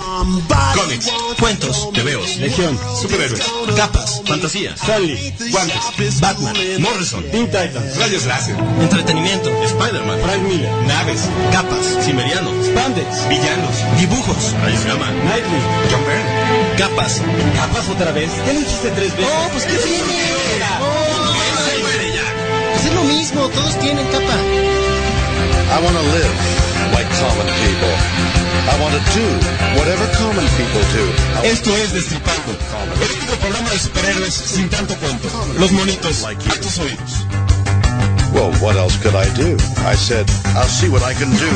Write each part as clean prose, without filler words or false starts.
Cómics, cuentos, tebeos, legión, superhéroes, capas, fantasía, Stanley, guantes, Batman, Morrison, Teen Titans, rayos láser, entretenimiento, Spider-Man, Frank Miller, naves, capas, cimeriano, Spandex, villanos, dibujos, rayos gamma, Nightwing, John Byrne, capas. ¿Capas otra vez? Ya lo dijiste 3 veces. No, pues ¿qué tiene? Pues es lo mismo, todos tienen capa. I want to live like common people. I want to do whatever common people do. Esto es Destripando, el único programa de superhéroes sin tanto cuento. Los monitos a tus oídos. Well, what else could I do? I said, I'll see what I can do.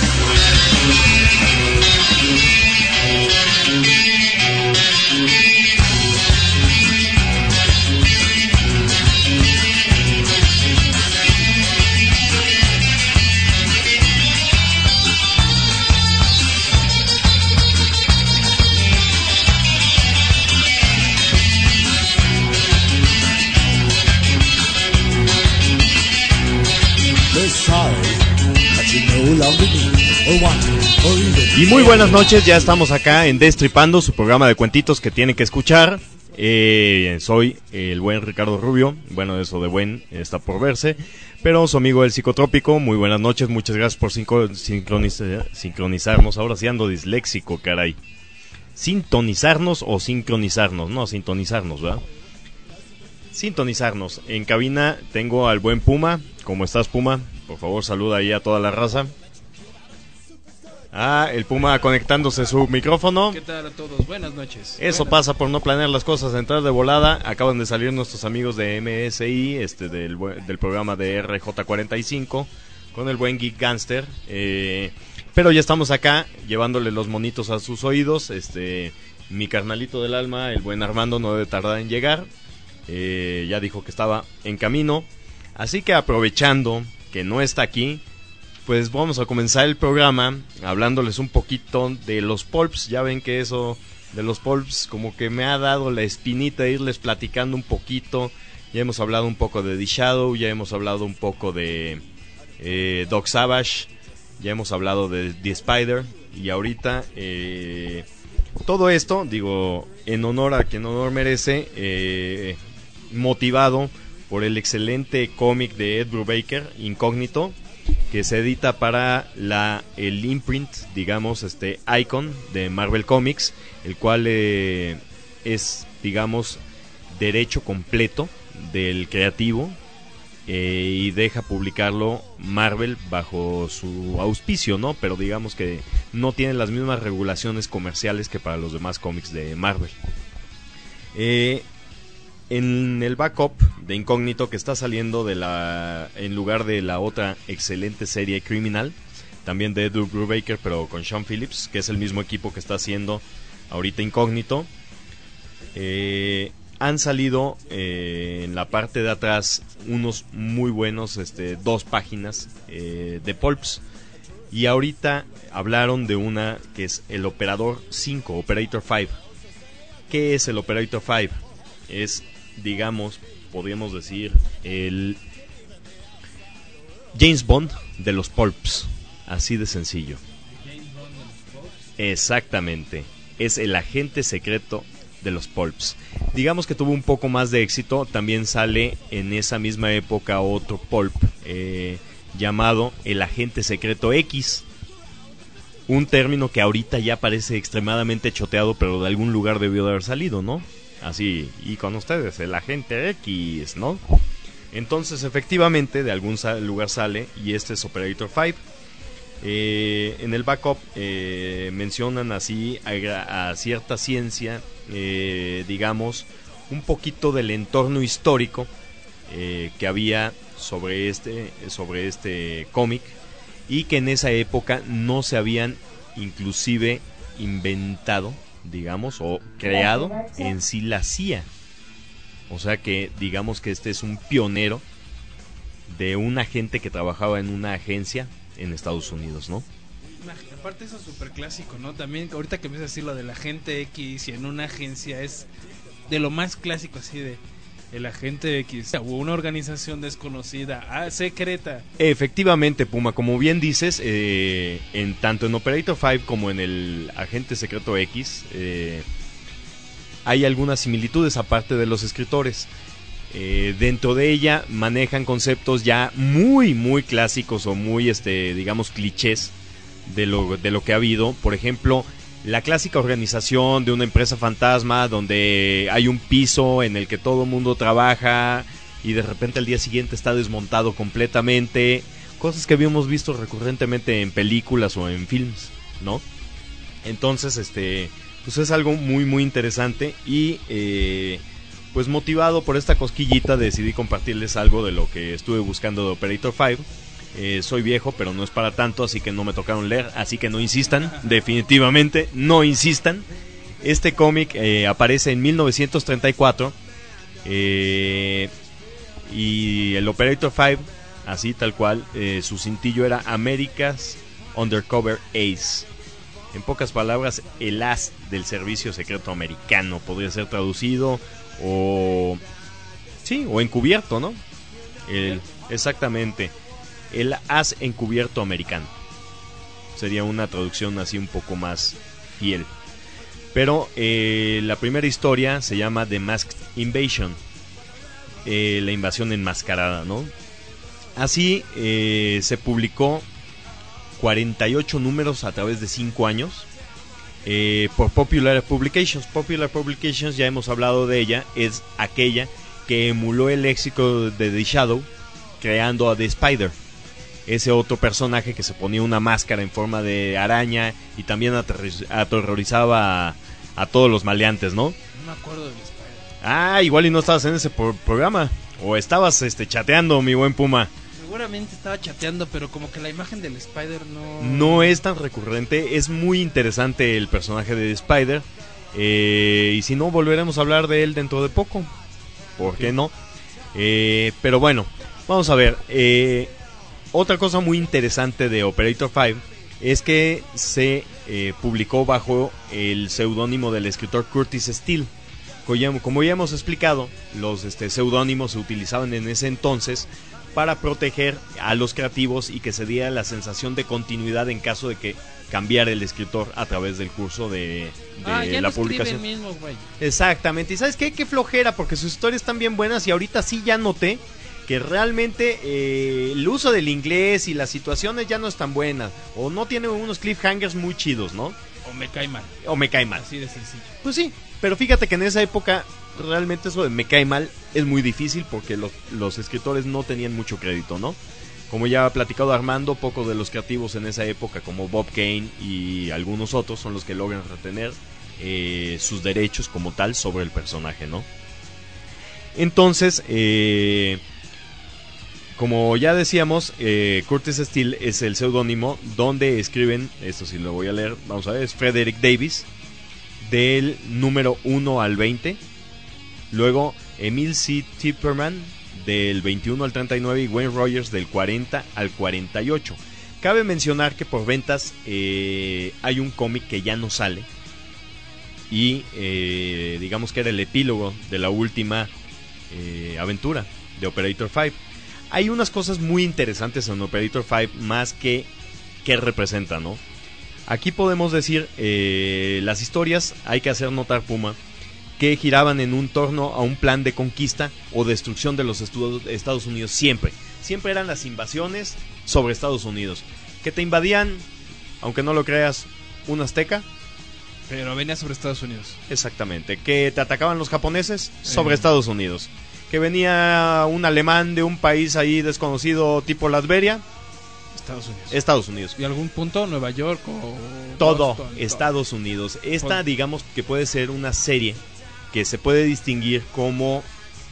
Y muy buenas noches, ya estamos acá en Destripando, su programa de cuentitos que tienen que escuchar. Soy el buen Ricardo Rubio, bueno, eso de buen está por verse, pero su amigo el Psicotrópico. Muy buenas noches, muchas gracias por sincronizarnos. Ahora sí ando disléxico, caray. Sintonizarnos o sincronizarnos, no, sintonizarnos, ¿verdad? Sintonizarnos. En cabina tengo al buen Puma. ¿Cómo estás, Puma? Por favor, saluda ahí a toda la raza. El Puma conectándose su micrófono. ¿Qué tal a todos? Buenas noches. Eso pasa por no planear las cosas, entrar de volada. Acaban de salir nuestros amigos de MSI, del programa de RJ45, con el buen Geek Gangster. Pero ya estamos acá, llevándole los monitos a sus oídos. Mi carnalito del alma, el buen Armando, no debe tardar en llegar. Ya dijo que estaba en camino. Así que aprovechando que no está aquí, pues vamos a comenzar el programa hablándoles un poquito de los pulps. Ya ven que eso de los pulps como que me ha dado la espinita de irles platicando un poquito. Ya hemos hablado un poco de The Shadow, ya hemos hablado un poco de Doc Savage, ya hemos hablado de The Spider. Y ahorita todo esto, digo, en honor a quien honor merece, motivado por el excelente cómic de Ed Brubaker, Incógnito, que se edita para el imprint, digamos, Icon de Marvel Comics, el cual es, digamos, derecho completo del creativo, y deja publicarlo Marvel bajo su auspicio, ¿no? Pero digamos que no tiene las mismas regulaciones comerciales que para los demás cómics de Marvel. En el backup de Incógnito, que está saliendo en lugar de la otra excelente serie Criminal, también de Ed Brubaker, pero con Sean Phillips, que es el mismo equipo que está haciendo ahorita Incógnito, han salido en la parte de atrás unos muy buenos 2 páginas de pulps. Y ahorita hablaron de una que es el Operador 5, Operator 5. ¿Qué es el Operator 5? Es, digamos, podríamos decir, el James Bond de los pulps, así de sencillo. Exactamente, es el agente secreto de los pulps. Digamos que tuvo un poco más de éxito. También sale en esa misma época otro pulp llamado el agente secreto X, un término que ahorita ya parece extremadamente choteado, pero de algún lugar debió de haber salido, ¿no? Así, y con ustedes, el agente X, ¿no? Entonces, efectivamente, de algún lugar sale, y este es Operator 5. En el backup mencionan así a cierta ciencia, digamos, un poquito del entorno histórico que había sobre este cómic, y que en esa época no se habían inclusive inventado, digamos, o creado en sí la CIA. O sea que digamos que este es un pionero de un agente que trabajaba en una agencia en Estados Unidos, ¿no? Aparte eso es súper clásico, ¿no? También ahorita que empiezas a decir lo del agente X y en una agencia, es de lo más clásico, así de El agente X o una organización desconocida, secreta. Efectivamente, Puma, como bien dices, tanto en Operator 5 como en el Agente Secreto X, hay algunas similitudes aparte de los escritores. Dentro de ella manejan conceptos ya muy, muy clásicos o muy, digamos, clichés de lo que ha habido. Por ejemplo, la clásica organización de una empresa fantasma donde hay un piso en el que todo el mundo trabaja y de repente al día siguiente está desmontado completamente. Cosas que habíamos visto recurrentemente en películas o en films, ¿no? Entonces, pues es algo muy, muy interesante y pues motivado por esta cosquillita decidí compartirles algo de lo que estuve buscando de Operator 5. Soy viejo, pero no es para tanto, así que no me tocaron leer, así que no insistan, definitivamente no insistan. Este cómic aparece en 1934 y el Operator 5, así tal cual, su cintillo era America's Undercover Ace. En pocas palabras, el as del servicio secreto americano, podría ser traducido o encubierto, ¿no? Exactamente. El as encubierto americano. Sería una traducción así un poco más fiel. Pero la primera historia se llama The Masked Invasion. La invasión enmascarada, ¿no? Así se publicó 48 números a través de 5 años por Popular Publications. Popular Publications, ya hemos hablado de ella, es aquella que emuló el éxito de The Shadow creando a The Spider. Ese otro personaje que se ponía una máscara en forma de araña y también aterrorizaba a todos los maleantes, ¿no? No me acuerdo del Spider. Ah, igual y no estabas en ese programa. O estabas chateando, mi buen Puma. Seguramente estaba chateando, pero como que la imagen del Spider no es tan recurrente. Es muy interesante el personaje de Spider. Y si no, volveremos a hablar de él dentro de poco. ¿Por qué no? Pero bueno, vamos a ver. Otra cosa muy interesante de Operator 5 es que se publicó bajo el seudónimo del escritor Curtis Steele. Como ya hemos explicado, los seudónimos se utilizaban en ese entonces para proteger a los creativos y que se diera la sensación de continuidad en caso de que cambiara el escritor a través del curso de la publicación. Mismo, güey. Exactamente. ¿Y sabes qué? Qué flojera, porque sus historias están bien buenas y ahorita sí ya noté que realmente el uso del inglés y las situaciones ya no están buenas, o no tiene unos cliffhangers muy chidos, ¿no? O me cae mal. Así de sencillo. Pues sí, pero fíjate que en esa época realmente eso de me cae mal es muy difícil porque los escritores no tenían mucho crédito, ¿no? Como ya ha platicado Armando, pocos de los creativos en esa época, como Bob Kane y algunos otros, son los que logran retener sus derechos como tal sobre el personaje, ¿no? Entonces, como ya decíamos, Curtis Steele es el seudónimo donde escriben, esto sí lo voy a leer, vamos a ver, es Frederick Davis, del número 1 al 20. Luego Emil C. Tipperman, del 21 al 39, y Wayne Rogers, del 40 al 48. Cabe mencionar que por ventas hay un cómic que ya no sale. Y digamos que era el epílogo de la última aventura de Operator 5. Hay unas cosas muy interesantes en Operator 5 más que representan, ¿no? Aquí podemos decir, las historias, hay que hacer notar, Puma, que giraban en torno a un plan de conquista o destrucción de los Estados Unidos siempre. Siempre eran las invasiones sobre Estados Unidos. Que te invadían, aunque no lo creas, un azteca. Pero venía sobre Estados Unidos. Exactamente. Que te atacaban los japoneses sobre Estados Unidos. Que venía un alemán de un país ahí desconocido tipo Latveria. Estados Unidos. ¿Y algún punto? ¿Nueva York o todo? Boston, Estados Unidos. Esta, digamos que puede ser una serie que se puede distinguir como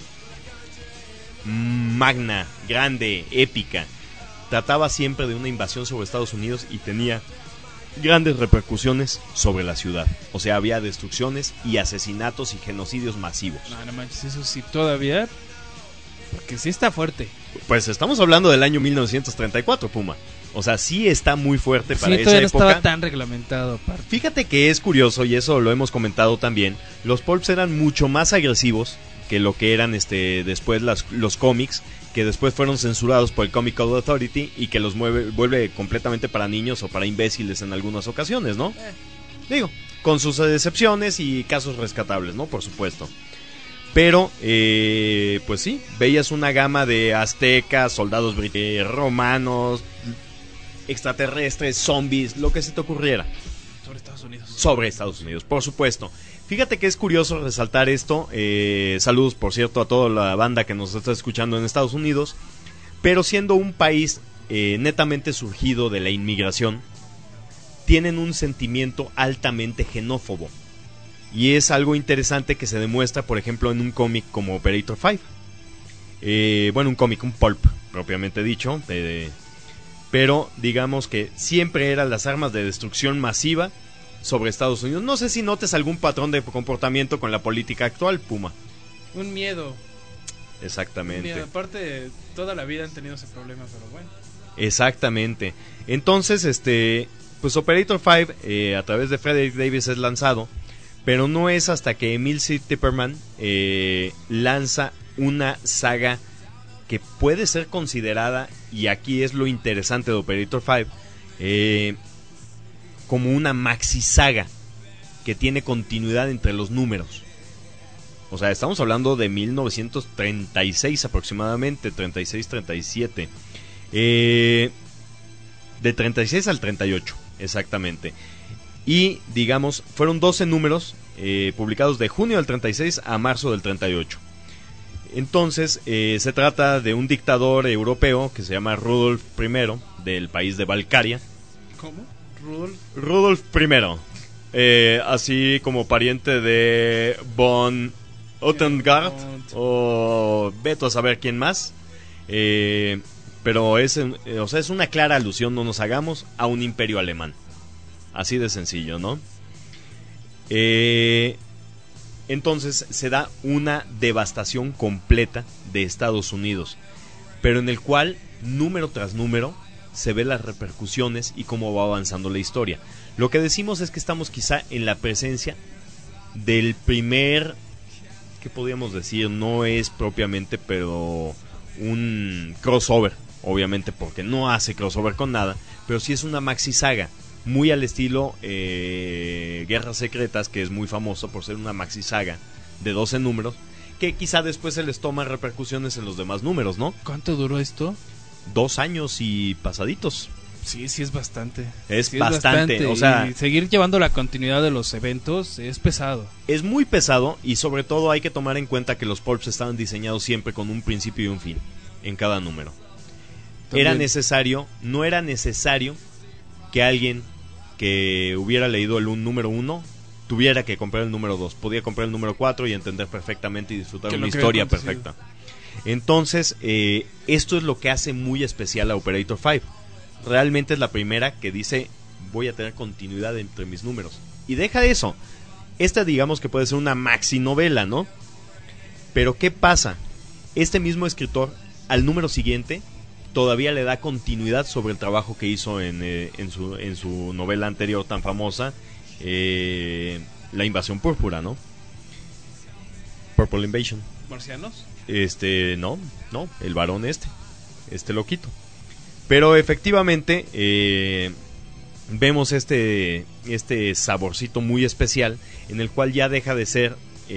magna, grande, épica. Trataba siempre de una invasión sobre Estados Unidos y tenía grandes repercusiones sobre la ciudad. O sea, había destrucciones y asesinatos y genocidios masivos. No manches, eso sí todavía, porque sí está fuerte. Pues estamos hablando del año 1934, Puma. O sea, sí está muy fuerte para esa todavía época. No estaba tan reglamentado, aparte. Fíjate que es curioso, y eso lo hemos comentado también, los pulps eran mucho más agresivos que lo que eran después los cómics, que después fueron censurados por el Comic Code Authority y que los vuelve completamente para niños o para imbéciles en algunas ocasiones, ¿no? Digo, con sus excepciones y casos rescatables, ¿no? Por supuesto. Pero, pues sí, veías una gama de aztecas, soldados romanos, extraterrestres, zombies, lo que se te ocurriera. Sobre Estados Unidos, por supuesto. Fíjate que es curioso resaltar esto. Saludos, por cierto, a toda la banda que nos está escuchando en Estados Unidos. Pero siendo un país netamente surgido de la inmigración, tienen un sentimiento altamente xenófobo. Y es algo interesante que se demuestra, por ejemplo, en un cómic como Operator 5. Bueno, un cómic, un pulp, propiamente dicho. Pero digamos que siempre eran las armas de destrucción masiva sobre Estados Unidos. No sé si notes algún patrón de comportamiento con la política actual, Puma. Un miedo. Exactamente. Miedo. Aparte, toda la vida han tenido ese problema, pero bueno. Exactamente. Entonces, pues Operator 5 a través de Frederick Davis es lanzado, pero no es hasta que Emil C. Tipperman lanza una saga que puede ser considerada, y aquí es lo interesante de Operator 5, como una maxi saga que tiene continuidad entre los números. O sea, estamos hablando de 1936 aproximadamente, 36-37. De 36 al 38, exactamente. Y, digamos, fueron 12 números publicados de junio del 36 a marzo del 38. Entonces, se trata de un dictador europeo que se llama Rudolf I, del país de Valcaria. ¿Cómo? Rudolf I, así como pariente de von Ottengard, o veto a saber quién más. Pero es una clara alusión, no nos hagamos, a un imperio alemán. Así de sencillo, ¿no? Entonces se da una devastación completa de Estados Unidos, pero en el cual, número tras número, se ve las repercusiones y cómo va avanzando la historia. Lo que decimos es que estamos quizá en la presencia del primer, ¿qué podríamos decir? No es propiamente, pero un crossover, obviamente, porque no hace crossover con nada, pero sí es una maxi saga, muy al estilo Guerras Secretas, que es muy famoso por ser una maxi saga de 12 números, que quizá después se les toma repercusiones en los demás números, ¿no? ¿Cuánto duró esto? 2 años y pasaditos. Sí es bastante. Es bastante, o sea, y seguir llevando la continuidad de los eventos es pesado. Es muy pesado, y sobre todo hay que tomar en cuenta que los pulps estaban diseñados siempre con un principio y un fin en cada número. No era necesario que alguien que hubiera leído el número 1 tuviera que comprar el número 2. Podía comprar el número 4 y entender perfectamente y disfrutar una historia perfecta. Entonces, esto es lo que hace muy especial a Operator 5. Realmente es la primera que dice: voy a tener continuidad entre mis números. Y deja eso. Esta, digamos que puede ser una maxi novela, ¿no? Pero ¿qué pasa? Este mismo escritor, al número siguiente, todavía le da continuidad sobre el trabajo que hizo en su novela anterior tan famosa, La Invasión Púrpura, ¿no? Purple Invasion. ¿Marcianos? No, el varón loquito. Pero efectivamente vemos este saborcito muy especial, en el cual ya deja de ser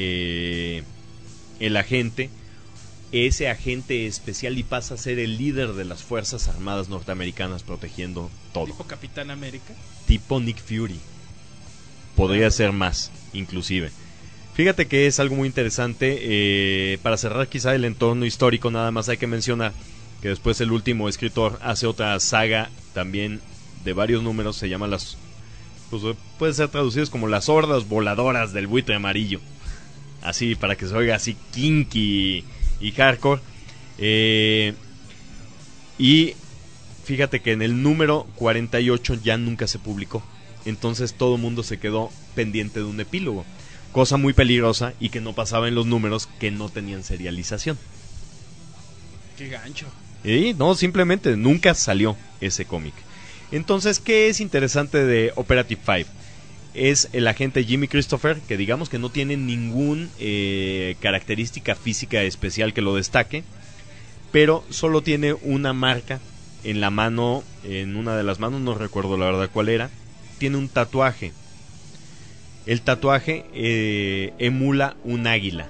el agente, ese agente especial, y pasa a ser el líder de las Fuerzas Armadas norteamericanas, protegiendo todo. ¿Tipo Capitán América? Tipo Nick Fury. Podría ser más, inclusive. Fíjate que es algo muy interesante. Para cerrar quizá el entorno histórico, nada más hay que mencionar que después el último escritor hace otra saga también de varios números, se llama pues puede ser traducidos como las hordas voladoras del buitre amarillo, así para que se oiga así kinky y hardcore. Y fíjate que en el número 48 ya nunca se publicó, entonces todo el mundo se quedó pendiente de un epílogo, cosa muy peligrosa y que no pasaba en los números que no tenían serialización. Qué gancho. Y no, simplemente nunca salió ese cómic. Entonces, ¿qué es interesante de Operative 5? es el agente Jimmy Christopher, que digamos que no tiene ningún característica física especial que lo destaque, pero solo tiene una marca en la mano, en una de las manos, no recuerdo la verdad cuál era. Tiene un tatuaje. El tatuaje emula un águila,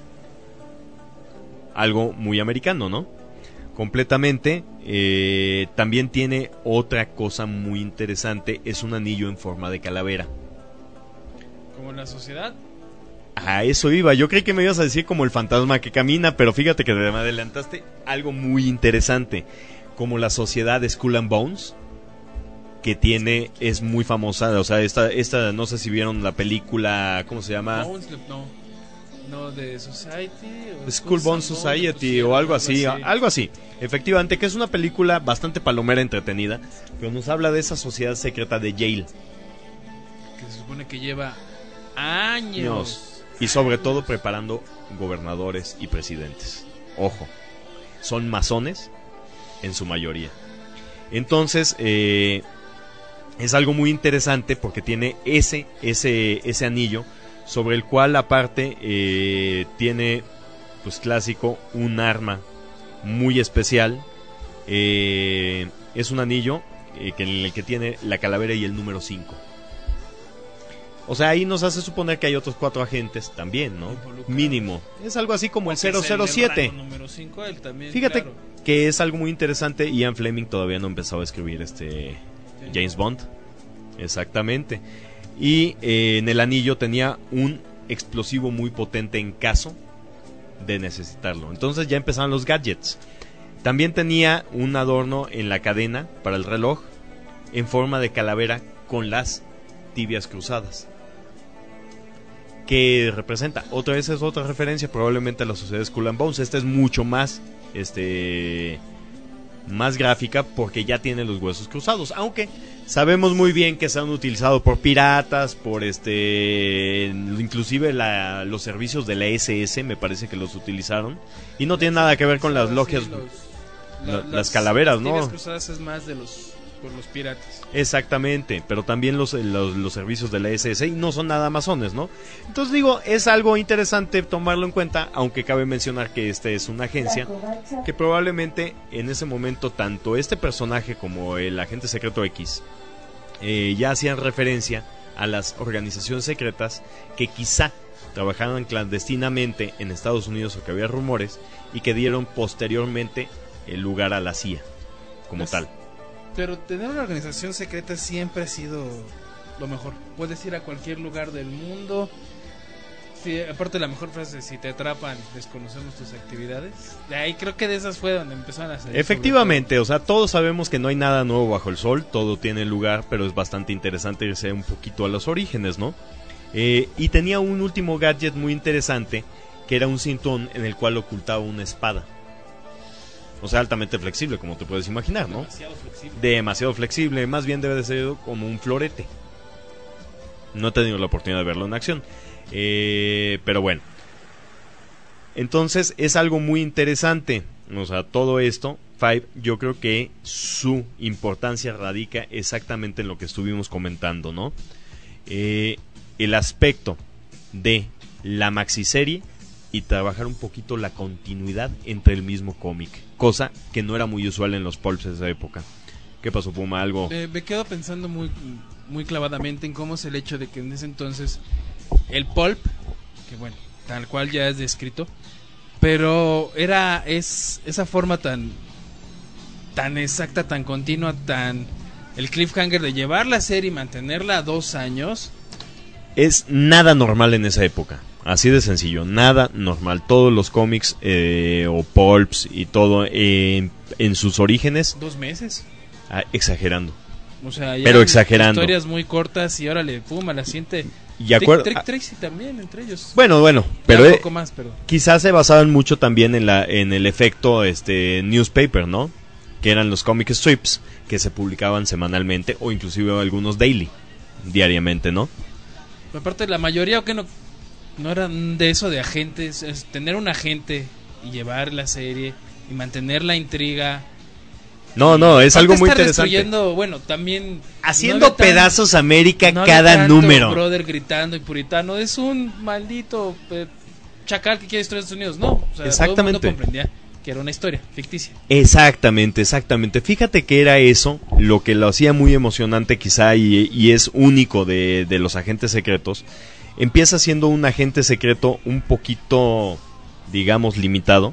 algo muy americano, ¿no? Completamente. También tiene otra cosa muy interesante, es un anillo en forma de calavera. ¿Como en la sociedad? A eso iba, yo creí que me ibas a decir como el fantasma que camina, pero fíjate que me adelantaste algo muy interesante, como la sociedad Skull and Bones, que tiene, es muy famosa, o sea, esta no sé si vieron la película, ¿cómo se llama? Bones, no, de Society o Skull Bones Society o algo así, efectivamente, que es una película bastante palomera, entretenida, pero nos habla de esa sociedad secreta de Yale, que se supone que lleva años y sobre todo preparando gobernadores y presidentes. Ojo, son masones en su mayoría. Entonces es algo muy interesante porque tiene ese anillo, sobre el cual aparte tiene, pues clásico, un arma muy especial. Es un anillo en el que tiene la calavera y el número 5. O sea, ahí nos hace suponer que hay otros 4 agentes también, ¿no? Mínimo. Es algo así como el 007. Número 5, él también, fíjate, claro, que es algo muy interesante. Ian Fleming todavía no empezaba a escribir James Bond. Exactamente. Y en el anillo tenía un explosivo muy potente en caso de necesitarlo. Entonces ya empezaban los gadgets. También tenía un adorno en la cadena para el reloj en forma de calavera con las tibias cruzadas, que representa, otra vez es otra referencia probablemente a la sociedad Skull and Bones. Esta es mucho más más gráfica porque ya tiene los huesos cruzados, aunque sabemos muy bien que se han utilizado por piratas, por inclusive los servicios de la SS, me parece que los utilizaron, y no tiene nada que ver con las logias, las calaveras, ¿no? Las cruzadas es más por los piratas. Exactamente, pero también los servicios de la SS, y no son nada masones, ¿no? Entonces digo, es algo interesante tomarlo en cuenta, aunque cabe mencionar que esta es una agencia que probablemente en ese momento tanto este personaje como el agente secreto X ya hacían referencia a las organizaciones secretas que quizá trabajaban clandestinamente en Estados Unidos, o que había rumores, y que dieron posteriormente el lugar a la CIA como tal. Pero tener una organización secreta siempre ha sido lo mejor. Puedes ir a cualquier lugar del mundo. Sí, aparte la mejor frase, si te atrapan, desconocemos tus actividades. De ahí creo que de esas fue donde empezaron a salir. Efectivamente, o sea, todos sabemos que no hay nada nuevo bajo el sol, todo tiene lugar, pero es bastante interesante irse un poquito a los orígenes, ¿no? Y tenía un último gadget muy interesante, que era un cinturón en el cual ocultaba una espada. O sea, altamente flexible, como te puedes imaginar, ¿no? Demasiado flexible, más bien debe de ser como un florete. No he tenido la oportunidad de verlo en acción. Pero bueno. Entonces es algo muy interesante. O sea, todo esto, Five, yo creo que su importancia radica exactamente en lo que estuvimos comentando, ¿no? El aspecto de la maxiserie y trabajar un poquito la continuidad entre el mismo cómic, cosa que no era muy usual en los pulps de esa época. ¿Qué pasó, Puma? ¿Algo? Me quedo pensando muy clavadamente en cómo es el hecho de que en ese entonces el pulp, que bueno, tal cual ya es descrito, pero es esa forma tan exacta, tan continua, el cliffhanger de llevar la serie y mantenerla a 2 años. Es nada normal en esa época. Así de sencillo, nada normal. Todos los cómics o pulps y todo en sus orígenes. 2 meses. Exagerando. O sea, ya pero exagerando. Historias muy cortas y órale, pum, a la siguiente. Y Trick Tracy también, entre ellos. Bueno, pero un poco más, pero quizás se basaban mucho también en el efecto newspaper, ¿no? Que eran los comic strips que se publicaban semanalmente o inclusive algunos daily, diariamente, ¿no? Aparte, la mayoría que no eran de eso de agentes, es tener un agente y llevar la serie y mantener la intriga. No, es algo muy Aparte está interesante. destruyendo, bueno, también Haciendo no había pedazos América no había cada tanto número. brother gritando y puritano, es un maldito chacal que quiere destruir Estados Unidos. No, o sea, Exactamente. todo el mundo comprendía que era una historia ficticia. Exactamente. Fíjate que era eso lo que lo hacía muy emocionante quizá y es único de los agentes secretos. Empieza siendo un agente secreto un poquito, digamos, limitado.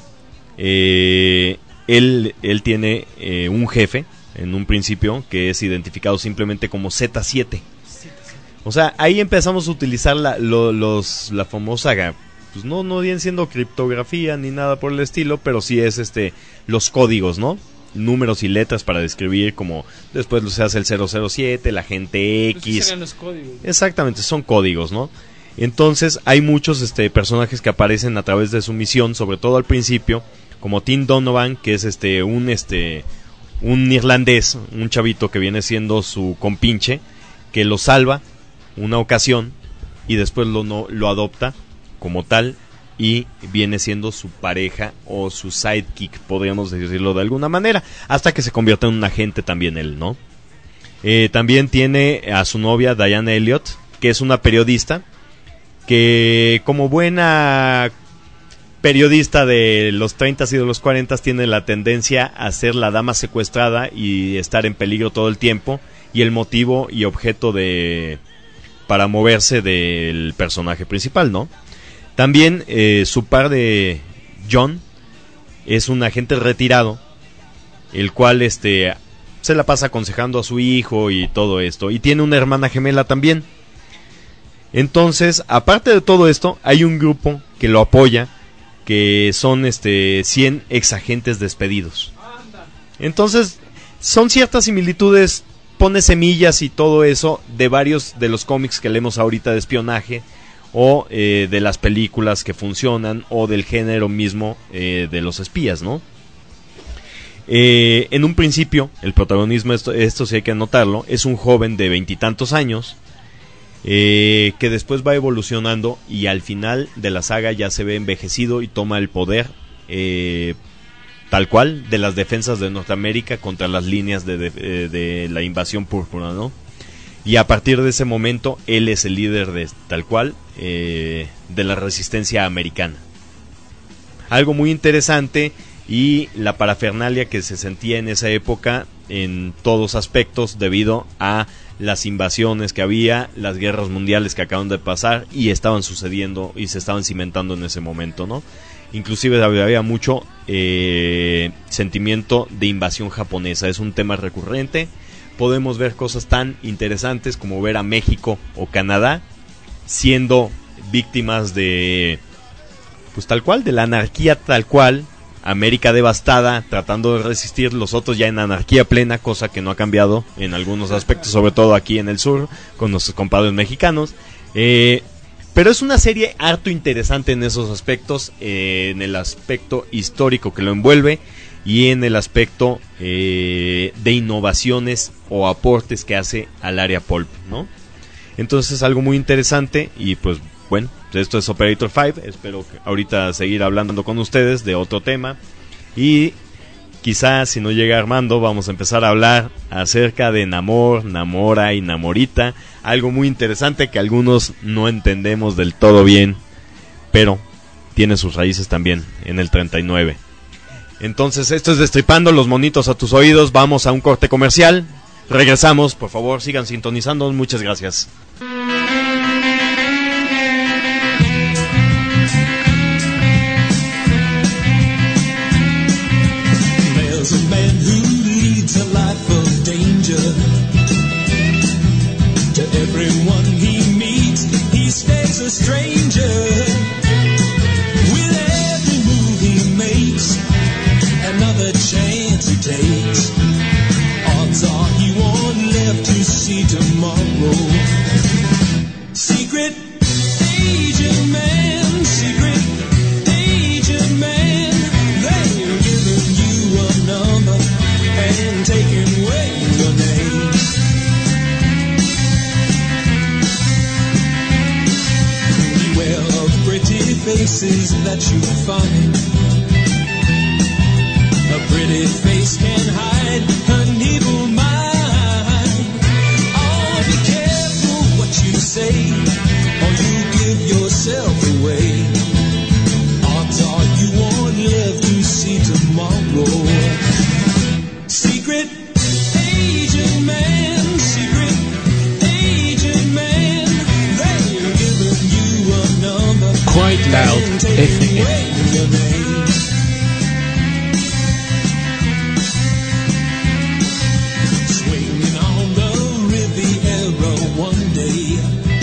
Él tiene un jefe en un principio que es identificado simplemente como Z7. O sea, ahí empezamos a utilizar la famosa, pues no viene siendo criptografía ni nada por el estilo, pero sí es los códigos, ¿no? Números y letras para describir, como después se hace el 007, la agente X. Serán los códigos. Exactamente, son códigos, ¿no? Entonces hay muchos personajes que aparecen a través de su misión, sobre todo al principio, como Tim Donovan, que es un irlandés, un chavito que viene siendo su compinche, que lo salva una ocasión y después lo adopta como tal y viene siendo su pareja o su sidekick, podríamos decirlo de alguna manera, hasta que se convierte en un agente también él, ¿no? También tiene a su novia Diane Elliott, que es una periodista que, como buena periodista de los 30s y de los 40s, tiene la tendencia a ser la dama secuestrada y estar en peligro todo el tiempo, y el motivo y objeto para moverse del personaje principal, ¿no? También su par de John es un agente retirado, el cual se la pasa aconsejando a su hijo y todo esto, y tiene una hermana gemela también. Entonces, aparte de todo esto, hay un grupo que lo apoya, que son 100 exagentes despedidos. Entonces, son ciertas similitudes, pone semillas y todo eso de varios de los cómics que leemos ahorita de espionaje, o de las películas que funcionan, o del género mismo de los espías, ¿no? En un principio, el protagonismo, esto sí hay que anotarlo, es un joven de 20 y tantos años, que después va evolucionando y al final de la saga ya se ve envejecido y toma el poder tal cual de las defensas de Norteamérica contra las líneas de la invasión púrpura, ¿no? Y a partir de ese momento él es el líder de tal cual de la resistencia americana. Algo muy interesante, y la parafernalia que se sentía en esa época en todos aspectos debido a las invasiones que había, las guerras mundiales que acaban de pasar y estaban sucediendo y se estaban cimentando en ese momento, ¿no? Inclusive había mucho sentimiento de invasión japonesa, es un tema recurrente. Podemos ver cosas tan interesantes como ver a México o Canadá siendo víctimas de, pues tal cual, de la anarquía tal cual, América devastada, tratando de resistir, los otros ya en anarquía plena, cosa que no ha cambiado en algunos aspectos, sobre todo aquí en el sur, con nuestros compadres mexicanos. Pero es una serie harto interesante en esos aspectos, en el aspecto histórico que lo envuelve y en el aspecto de innovaciones o aportes que hace al área pulp, ¿no? Entonces es algo muy interesante y pues bueno, esto es Operator 5, espero que ahorita seguir hablando con ustedes de otro tema y quizás si no llega Armando vamos a empezar a hablar acerca de Namor, Namora y Namorita, algo muy interesante que algunos no entendemos del todo bien, pero tiene sus raíces también en el 39. Entonces esto es Destripando los monitos a tus oídos, vamos a un corte comercial, regresamos, por favor sigan sintonizando, muchas gracias. There's a man who leads a life of danger. To everyone he meets, he stays a stranger. With every move he makes, another chance he takes, odds are he won't live to see tomorrow. Secret agent man, secret agent man, they've given you a number and taken away your name. Beware of pretty faces that you find, pretty face can hide an evil mind. Oh, be careful what you say, or you give yourself away. Odds are you won't live to see tomorrow. Secret agent man, secret agent man, they've given you a number. Quite Loud FM. Swinging on the Riviera one day,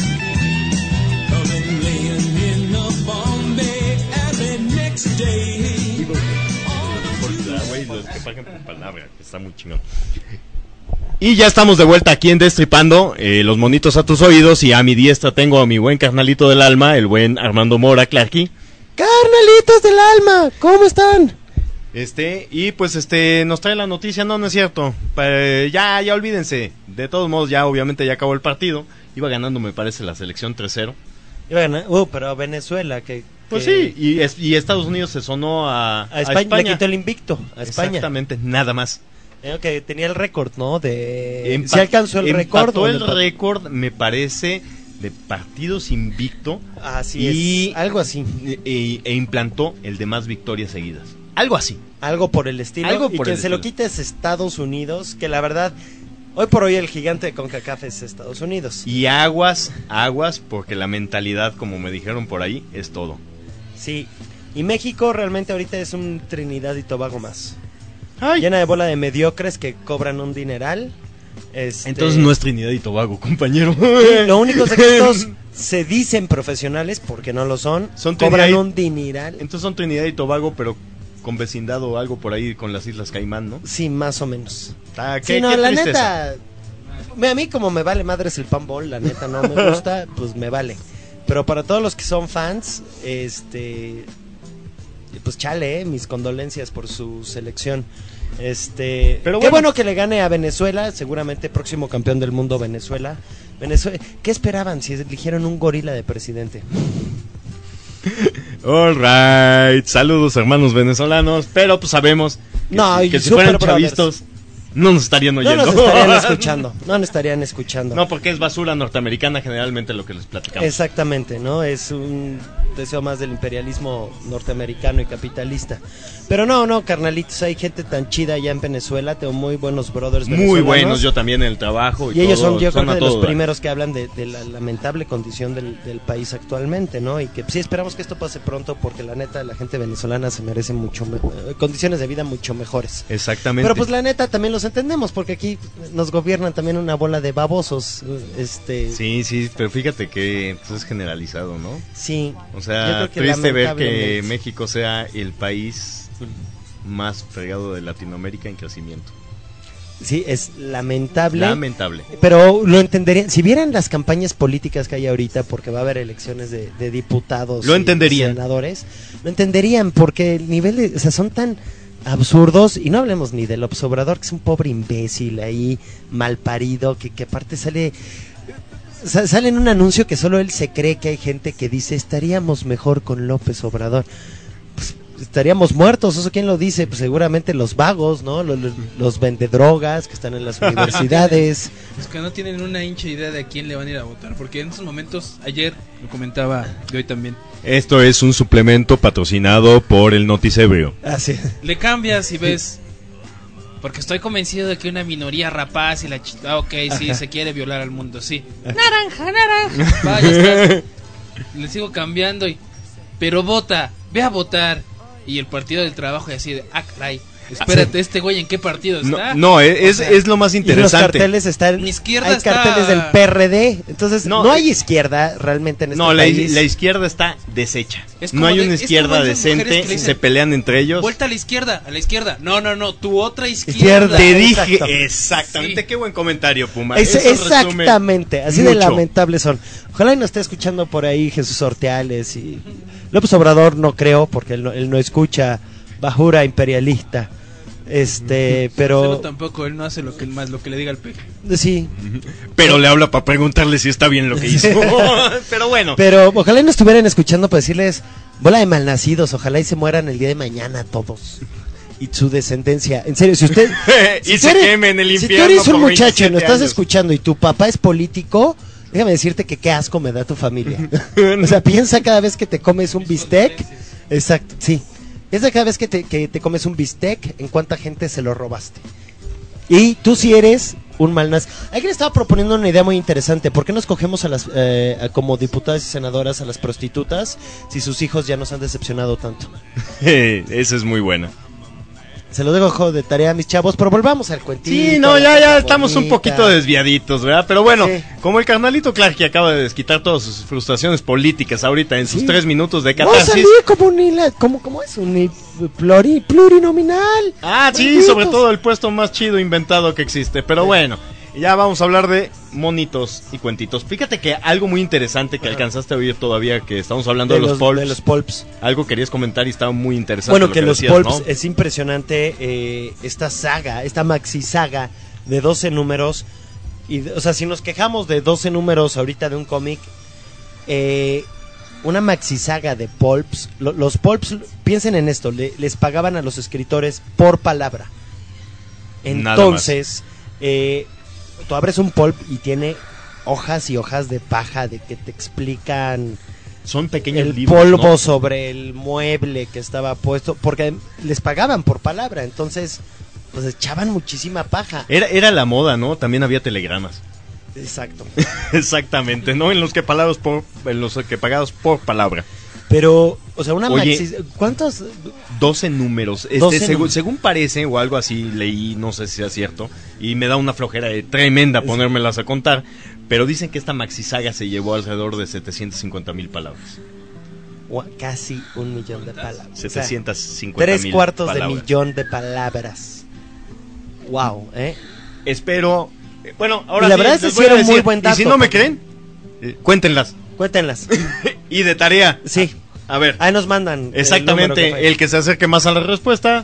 coming laying in a Bombay alley next day. Güey, los que pagan por palabra, que está muy chingón. Y ya estamos de vuelta aquí en Destripando, los monitos a tus oídos, y a mi diestra tengo a mi buen carnalito del alma, el buen Armando Mora, Clarky. Carnalitos del alma, ¿cómo están? Y pues nos trae la noticia, no es cierto, ya olvídense, de todos modos ya obviamente ya acabó el partido, iba ganando me parece la selección 3-0. Pero Venezuela, Pues sí, y Estados Unidos se sonó a España, le quitó el invicto a España. Exactamente, nada más. Que tenía el récord, ¿no? ¿Se alcanzó el récord? Empató el récord, me parece, de partidos invicto. Así es, algo así. E implantó el de más victorias seguidas. Algo así. Algo por el estilo. Y quien se lo quita es Estados Unidos, que la verdad, hoy por hoy el gigante de CONCACAF es Estados Unidos. Y aguas, porque la mentalidad, como me dijeron por ahí, es todo. Sí, y México realmente ahorita es un Trinidad y Tobago más. Ay. Llena de bola de mediocres que cobran un dineral. Entonces no es Trinidad y Tobago, compañero. Sí, lo único es que estos se dicen profesionales porque no lo son. Cobran un dineral. Entonces son Trinidad y Tobago, pero con vecindad o algo por ahí con las Islas Caimán, ¿no? Sí, más o menos. La neta, a mí como me vale madres el panball, la neta no me gusta, pues me vale. Pero para todos los que son fans, pues chale, mis condolencias por su selección. Pero qué bueno que le gane a Venezuela, seguramente próximo campeón del mundo Venezuela. ¿Qué esperaban si eligieron un gorila de presidente? All right, saludos hermanos venezolanos, pero pues sabemos que si fueran chavistas no nos estarían oyendo. No nos estarían escuchando. No, porque es basura norteamericana generalmente lo que les platicamos. Exactamente, ¿no? Es un deseo más del imperialismo norteamericano y capitalista. Pero no, carnalitos, hay gente tan chida allá en Venezuela, tengo muy buenos brothers venezolanos. Muy buenos, yo también en el trabajo. Y ellos son, yo creo que de los primeros que hablan de la lamentable condición del país actualmente, ¿no? Y que sí esperamos que esto pase pronto porque la neta, la gente venezolana se merece condiciones de vida mucho mejores. Exactamente. Pero pues la neta también los entendemos porque aquí nos gobiernan también una bola de babosos. Sí, pero fíjate que pues, es generalizado, ¿no? Sí. O sea, triste ver que México sea el país más fregado de Latinoamérica en crecimiento. Sí, es lamentable. Pero lo entenderían. Si vieran las campañas políticas que hay ahorita, porque va a haber elecciones de diputados y senadores, lo entenderían porque el nivel o sea, son tan absurdos, y no hablemos ni del López Obrador, que es un pobre imbécil ahí, malparido, que aparte sale en un anuncio que solo él se cree que hay gente que dice, estaríamos mejor con López Obrador. Pues, estaríamos muertos, ¿eso quién lo dice? Pues seguramente los vagos, ¿no? Los vendedrogas que están en las universidades. Es que no tienen una hincha idea de a quién le van a ir a votar, porque en estos momentos, ayer lo comentaba, y hoy también. Esto es un suplemento patrocinado por el Noticebrio. Así. Le cambias y ves, porque estoy convencido de que una minoría rapaz y sí, se quiere violar al mundo, sí. Naranja. Vaya, estás. Le sigo cambiando pero vota, ve a votar. Y el Partido del Trabajo y así de, caray, espérate, este güey en qué partido está. No, es lo más interesante. Y los carteles están, hay carteles del PRD, entonces no hay izquierda realmente en este país. La izquierda está deshecha. No hay una izquierda decente, dicen, se pelean entre ellos. Vuelta a la izquierda. No, tu otra izquierda. Te dije, exactamente, sí. Qué buen comentario, Puma. Exactamente, así mucho. De lamentables son. Ojalá y nos esté escuchando por ahí Jesús Orteales y López Obrador, no creo, porque él no escucha bajura imperialista. Pero tampoco, él no hace lo que le diga el peje. Sí. Pero le habla para preguntarle si está bien lo que hizo. Pero bueno. Pero ojalá y nos estuvieran escuchando para decirles, bola de malnacidos, ojalá y se mueran el día de mañana todos. y su descendencia. En serio, si usted... Y tú se queme en el Si tú infierno eres un por muchacho y 27 nos estás años. escuchando y tu papá es político, déjame decirte que qué asco me da tu familia. O sea, piensa cada vez que te comes un bistec. Exacto, sí. Piensa cada vez que te comes un bistec, en cuánta gente se lo robaste. Y tú si eres un malnacido. Alguien estaba proponiendo una idea muy interesante. ¿Por qué no escogemos a las como diputadas y senadoras a las prostitutas si sus hijos ya nos han decepcionado tanto? Esa es muy buena. Se lo dejo de tarea a mis chavos, pero volvamos al cuentito. Sí, no, la ya cosa estamos un bonita. poquito desviaditos, ¿verdad? Pero bueno, Sí. como el carnalito Clark que acaba de desquitar todas sus frustraciones políticas ahorita en sus Sí. 3 minutos de Vamos a catarsis. salir como ¿cómo es? Plurinominal. Ah, sí, Malditos. sobre todo el puesto más chido inventado que existe. Pero bueno, ya vamos a hablar de monitos y cuentitos. Fíjate que algo muy interesante que alcanzaste a oír todavía, que estamos hablando de los polps. De los polps. Algo querías comentar y estaba muy interesante. Bueno, lo que los decías, polps ¿no? es impresionante esta saga, esta maxi saga de 12 números. Y, o sea, si nos quejamos de 12 números ahorita de un cómic, una maxi saga de pulps. Los pulps, piensen en esto, les pagaban a los escritores por palabra. Nada Entonces, tú abres un pulp y tiene hojas y hojas de paja de que te explican Son pequeños el libros, polvo ¿no? sobre el mueble que estaba puesto, porque les pagaban por palabra, entonces pues echaban muchísima paja. Era la moda, ¿no? También había telegramas. Exacto. Exactamente, ¿no? En los que pagados por palabra. Pero, o sea, una Oye, maxi, ¿cuántos? 12 números. 12 según, según parece, o algo así leí, no sé si sea cierto, y me da una flojera tremenda ponérmelas a contar, pero dicen que esta maxi saga se llevó alrededor de 750,000 palabras. Casi 1,000,000 de palabras. 750,000 3/4 de palabras. millón de palabras. Wow, Espero... Bueno, ahora Y la sí, verdad es les que voy a sí era un muy decir, buen dato, y si no me porque- creen, cuéntenlas. Cuéntenlas. Y de tarea. Sí. A ver, Ahí nos mandan. el número que exactamente, fue. el que se acerque más a la respuesta...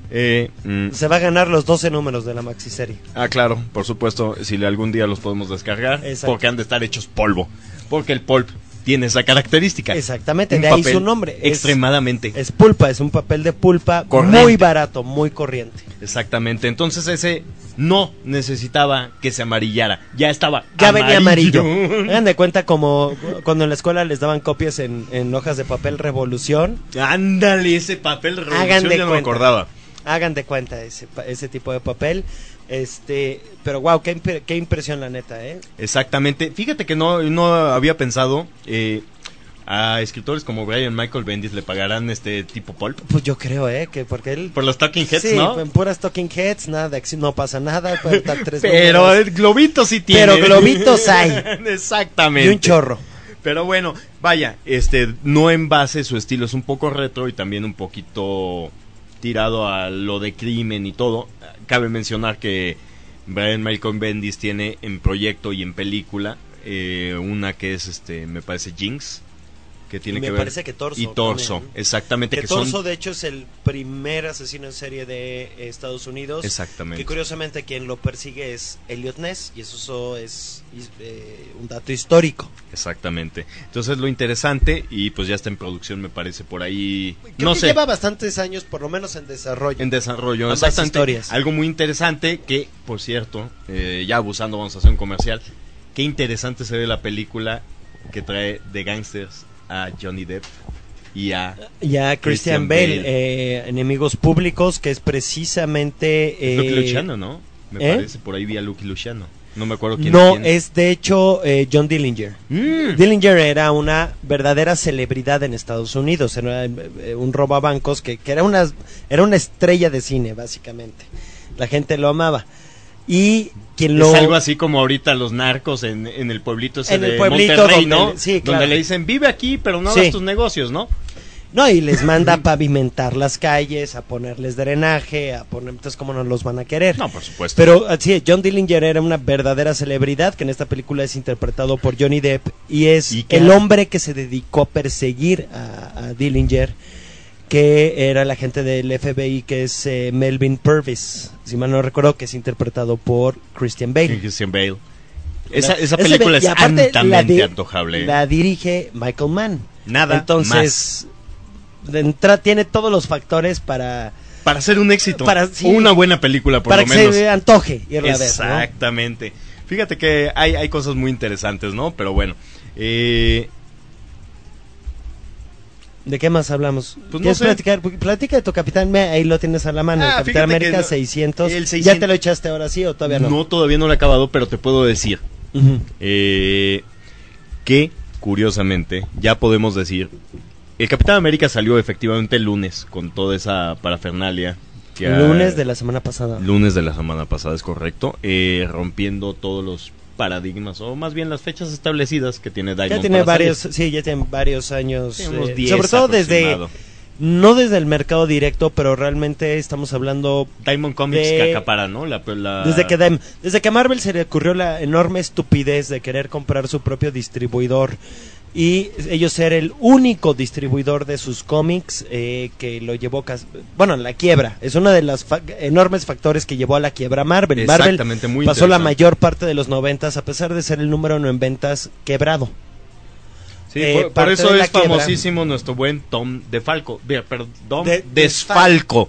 Se va a ganar los 12 números de la maxi serie. claro, por supuesto, si algún día los podemos descargar, Exacto. porque han de estar hechos polvo, porque el pulp tiene esa característica. Exactamente, Un de ahí papel su nombre. Extremadamente. Es pulpa, es un papel de pulpa Corriente. muy barato, muy corriente. Exactamente, entonces ese no necesitaba que se amarillara, ya estaba Ya venía amarillo. Hagan de cuenta como cuando en la escuela les daban copias en hojas de papel Revolución. Ándale, ese papel de Hagan revolución de ya no me cuenta. acordaba. Hagan de cuenta ese tipo de papel. Pero wow, qué impresión la neta, Exactamente, fíjate que no había pensado a escritores como Brian Michael Bendis le pagarán este tipo pulp Pues yo creo, que porque él... por los Talking Heads, sí, ¿no? en puras talking heads, nada de acción, no pasa nada, puede estar 3 Pero números. el globito sí tiene. Pero globitos hay. Exactamente. Y un chorro. Pero bueno, vaya, no en base, su estilo es un poco retro y también un poquito tirado a lo de crimen y todo. Cabe mencionar que Brian Michael Bendis tiene en proyecto y en película una que es, me parece Jinx, que tiene Me que ver. parece que Torso Y Torso, también. exactamente. Que Que Torso, son, de hecho, es el primer asesino en serie de Estados Unidos. exactamente. Que curiosamente quien lo persigue es Elliot Ness, y eso es un dato histórico. Exactamente. Entonces lo interesante, y pues ya está en producción, me parece, por ahí. Creo No que sé. lleva bastantes años, por lo menos en desarrollo. En desarrollo, Ambas exactamente. historias. Algo muy interesante que, por cierto, ya abusando, vamos a hacer un comercial. Qué interesante se ve la película que trae de Gangsters a Johnny Depp y a Ya Christian Bale, Enemigos Públicos, que es precisamente... Lucky Luciano, ¿no? Me ¿eh? parece, por ahí vi a Lucky Luciano. No me acuerdo quién No, quién. es de hecho John Dillinger. Dillinger era una verdadera celebridad en Estados Unidos, era un robabancos que era una estrella de cine, básicamente. La gente lo amaba. Y quien lo... Es algo así como ahorita los narcos en el pueblito ese En el de pueblito Monterrey, donde- ¿no? sí, claro. Donde le dicen, vive aquí, pero no Sí. hagas tus negocios, ¿no? No, y les manda a pavimentar las calles, a ponerles drenaje, entonces cómo no los van a querer. No, por supuesto. Pero así, John Dillinger era una verdadera celebridad, que en esta película es interpretado por Johnny Depp, y es ¿Y qué el hace? hombre que se dedicó a perseguir a Dillinger, que era el agente del FBI, que es Melvin Purvis, si mal no recuerdo, que es interpretado por Christian Bale. Christian Bale. Esa Ese película y es aparte, altamente antojable. La dirige Michael Mann. Nada Entonces, tiene todos los factores para Para hacer un éxito. Sí, o una buena película, por para lo que menos. se antoje irla a ver, ¿no? Exactamente. Fíjate que hay cosas muy interesantes, ¿no? Pero bueno. ¿De qué más hablamos? Pues no ¿Quieres sé. platicar? Platica de tu Capitán, ahí lo tienes a la mano, el Capitán fíjate que América no, 600. el 600. ¿Ya te lo echaste ahora sí o todavía no? No, todavía no lo he acabado, pero te puedo decir Ujú. que, curiosamente, ya podemos decir, el Capitán América salió efectivamente el lunes con toda esa parafernalia. Lunes de la semana pasada. Lunes de la semana pasada, es correcto, rompiendo todos los paradigmas, o más bien las fechas establecidas que tiene Diamond. Ya tiene para varios, salir. sí, ya tiene varios años. Sí, unos 10 sobre todo aproximado. no desde el mercado directo, pero realmente estamos hablando Diamond Comics de- que acapara, ¿no? desde que a Marvel se le ocurrió la enorme estupidez de querer comprar su propio distribuidor y ellos ser el único distribuidor de sus cómics que lo llevó a la quiebra. Es uno de los enormes factores que llevó a la quiebra a Marvel. Exactamente, Marvel muy pasó la interesante. mayor parte de los 90s, a pesar de ser el número uno en ventas, quebrado. Sí, por parte eso de la es quiebra. famosísimo nuestro buen Tom DeFalco. Perdón, De- Desfalco.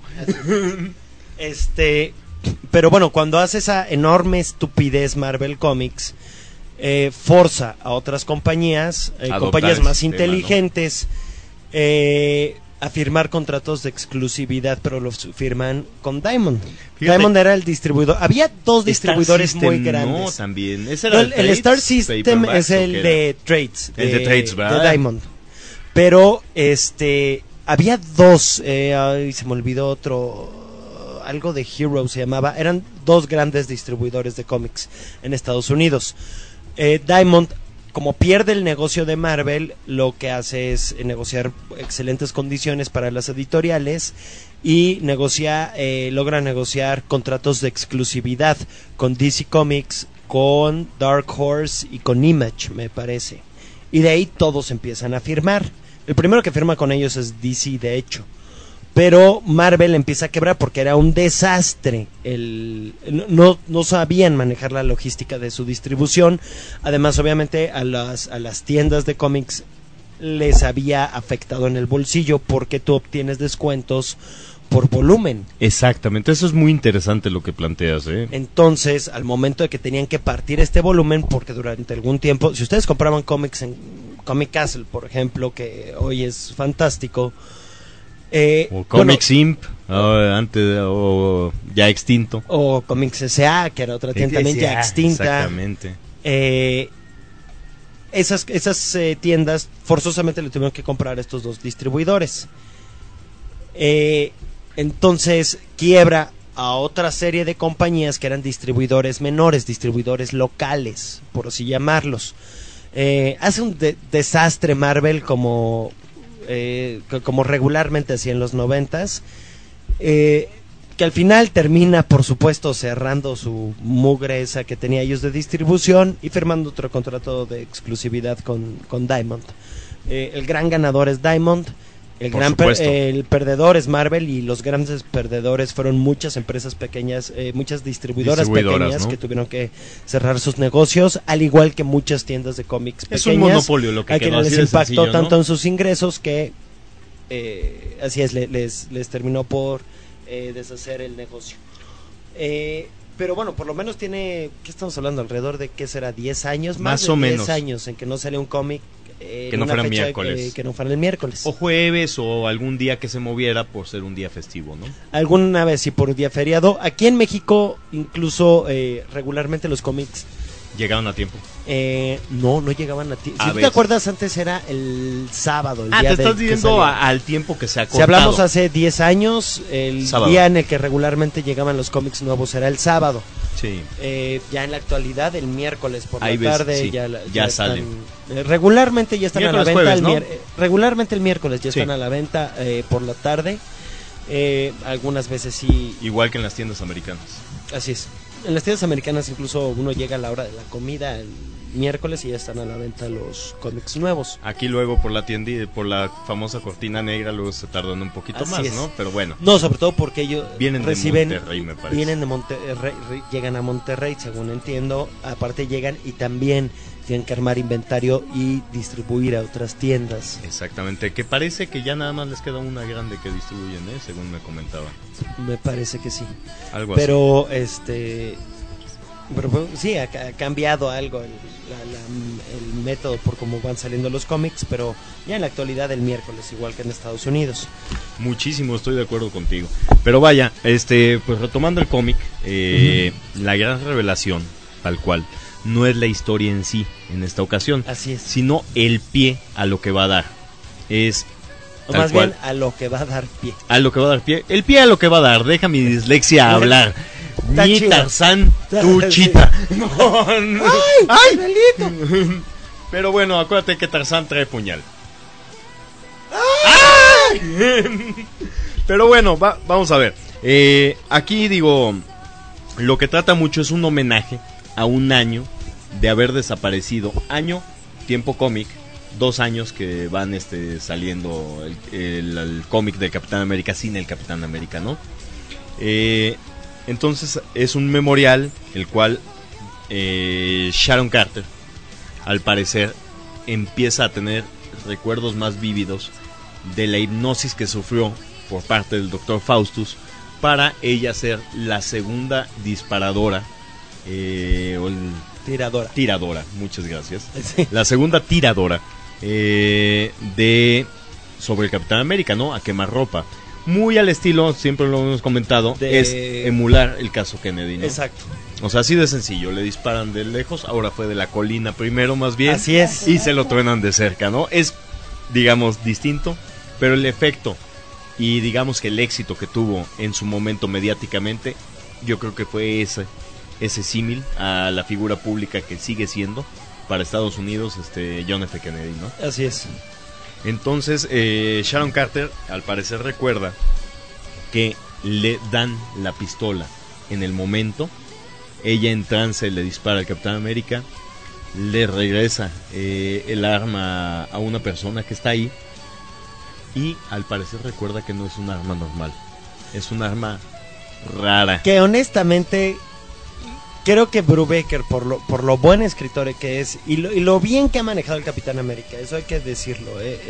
Pero bueno, cuando hace esa enorme estupidez Marvel Comics, forza a otras compañías, Adoptar compañías el más sistema, inteligentes, a firmar contratos de exclusividad, pero los firman con Diamond. Fíjate. Diamond era el distribuidor. Había dos distribuidores Star System, muy grandes. No, también. Ese No, era el Trades, Star System Paperbacks, es ¿o el qué era? de Trades. El de Trades, ¿verdad? De Diamond. Pero, había dos, ay, se me olvidó otro, algo de Hero se llamaba, eran dos grandes distribuidores de cómics en Estados Unidos. Diamond, como pierde el negocio de Marvel, lo que hace es negociar excelentes condiciones para las editoriales y logra negociar contratos de exclusividad con DC Comics, con Dark Horse y con Image, me parece. Y de ahí todos empiezan a firmar. El primero que firma con ellos es DC, de hecho. Pero Marvel empieza a quebrar porque era un desastre. No sabían manejar la logística de su distribución. Además, obviamente, a las tiendas de cómics les había afectado en el bolsillo porque tú obtienes descuentos por volumen. Exactamente, eso es muy interesante lo que planteas, ¿eh? Entonces, al momento de que tenían que partir este volumen, porque durante algún tiempo, si ustedes compraban cómics en Comic Castle, por ejemplo, que hoy es fantástico, O Comics Imp, antes, o ya extinto. o Comics S.A., que era otra tienda también ya extinta. Exactamente. Esas tiendas forzosamente le tuvieron que comprar a estos dos distribuidores. Entonces quiebra a otra serie de compañías que eran distribuidores menores, distribuidores locales, por así llamarlos. Hace un desastre Marvel como regularmente hacía en los 90s, que al final termina, por supuesto, cerrando su mugre esa que tenía ellos de distribución y firmando otro contrato de exclusividad con Diamond. El gran ganador es Diamond, el perdedor es Marvel, y los grandes perdedores fueron muchas empresas pequeñas, muchas distribuidoras pequeñas, ¿no? que tuvieron que cerrar sus negocios, al igual que muchas tiendas de cómics pequeñas. Es un monopolio lo que a quedó, quienes así les de impactó sencillo, ¿no? tanto en sus ingresos que así es, les terminó por deshacer el negocio. Pero bueno, por lo menos tiene, ¿qué estamos hablando? Alrededor de, ¿qué será? 10 años, Más de o 10 menos. años en que no sale un cómic Que no fuera miércoles. que no fuera el miércoles. O jueves, o algún día que se moviera por ser un día festivo, ¿no? Alguna vez sí por día feriado. Aquí en México incluso regularmente los cómics Llegaron a tiempo. no llegaban a ti. A Si tú te veces. acuerdas, antes era el sábado, el Ah, día te estás que diciendo salía. al tiempo que se ha cortado. Si hablamos hace 10 años, el Sábado. día en el que regularmente llegaban los cómics nuevos era el sábado. Sí. Ya en la actualidad, el miércoles por Hay la veces, tarde sí, ya ya están, salen. regularmente ya están a la Miércoles, venta. jueves, ¿no? Regularmente el miércoles ya Sí. están a la venta por la tarde. Algunas veces sí, Igual que en las tiendas americanas. así es. En las tiendas americanas incluso uno llega a la hora de la comida el miércoles y ya están a la venta los cómics nuevos. Aquí luego por la tienda, por la famosa cortina negra, luego se tardan un poquito Así más, es. ¿no? Pero bueno. No, sobre todo porque ellos Vienen reciben, de Monterrey, me parece. vienen de Monterrey, llegan a Monterrey, según entiendo. Aparte llegan y también tienen que armar inventario y distribuir a otras tiendas. Exactamente, que parece que ya nada más les queda una grande que distribuyen, según me comentaba. Me parece que sí. Algo Pero pero sí, ha cambiado algo el método por cómo van saliendo los cómics, pero ya en la actualidad el miércoles, igual que en Estados Unidos. Muchísimo, estoy de acuerdo contigo. Pero vaya, pues retomando el cómic, la gran revelación, tal cual, no es la historia en sí, en esta ocasión. Así es. Sino el pie a lo que va a dar. Es O tal más cual, bien a lo que va a dar pie. a lo que va a dar pie. El pie a lo que va a dar, deja mi dislexia hablar. Está Mi chido. Tarzán, tu Sí. chita. No, no. ¡Ay, Carnalito! Pero bueno, acuérdate que Tarzán trae puñal. ¡Ay! Pero bueno, vamos a ver. Aquí digo, lo que trata mucho es un homenaje a un año de haber desaparecido. Año, tiempo cómic, 2 años que van saliendo el cómic del Capitán América sin el Capitán América, ¿no? Entonces es un memorial el cual Sharon Carter, al parecer, empieza a tener recuerdos más vívidos de la hipnosis que sufrió por parte del Dr. Faustus para ella ser la segunda disparadora tiradora, muchas gracias. Sí. La segunda tiradora sobre el Capitán América, ¿no? A quemarropa. Muy al estilo, siempre lo hemos comentado, es emular el caso Kennedy, ¿no? Exacto. O sea, así de sencillo, le disparan de lejos, ahora fue de la colina primero más bien. Así es. Y se lo truenan de cerca, ¿no? Es, digamos, distinto, pero el efecto y digamos que el éxito que tuvo en su momento mediáticamente, yo creo que fue ese símil a la figura pública que sigue siendo para Estados Unidos, John F. Kennedy, ¿no? Así es. Entonces, Sharon Carter, al parecer, recuerda que le dan la pistola en el momento. Ella en trance le dispara al Capitán América, le regresa el arma a una persona que está ahí y al parecer recuerda que no es un arma normal, es un arma rara. Que honestamente creo que Brubaker, por lo buen escritor que es y lo bien que ha manejado el Capitán América, eso hay que decirlo,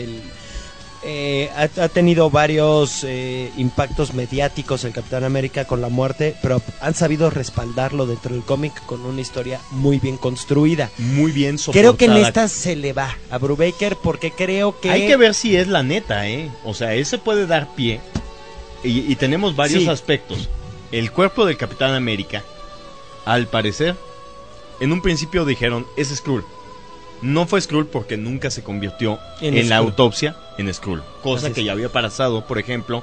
ha tenido varios impactos mediáticos el Capitán América con la muerte, pero han sabido respaldarlo dentro del cómic con una historia muy bien construida. Muy bien soportada. Creo que en esta se le va a Brubaker porque creo que... Hay que ver si es la neta, O sea, ese puede dar pie y tenemos varios aspectos. El cuerpo del Capitán América, al parecer, en un principio dijeron, es Skrull. No fue Skrull porque nunca se convirtió en la autopsia en Skrull. Cosa que ya había pasado, por ejemplo,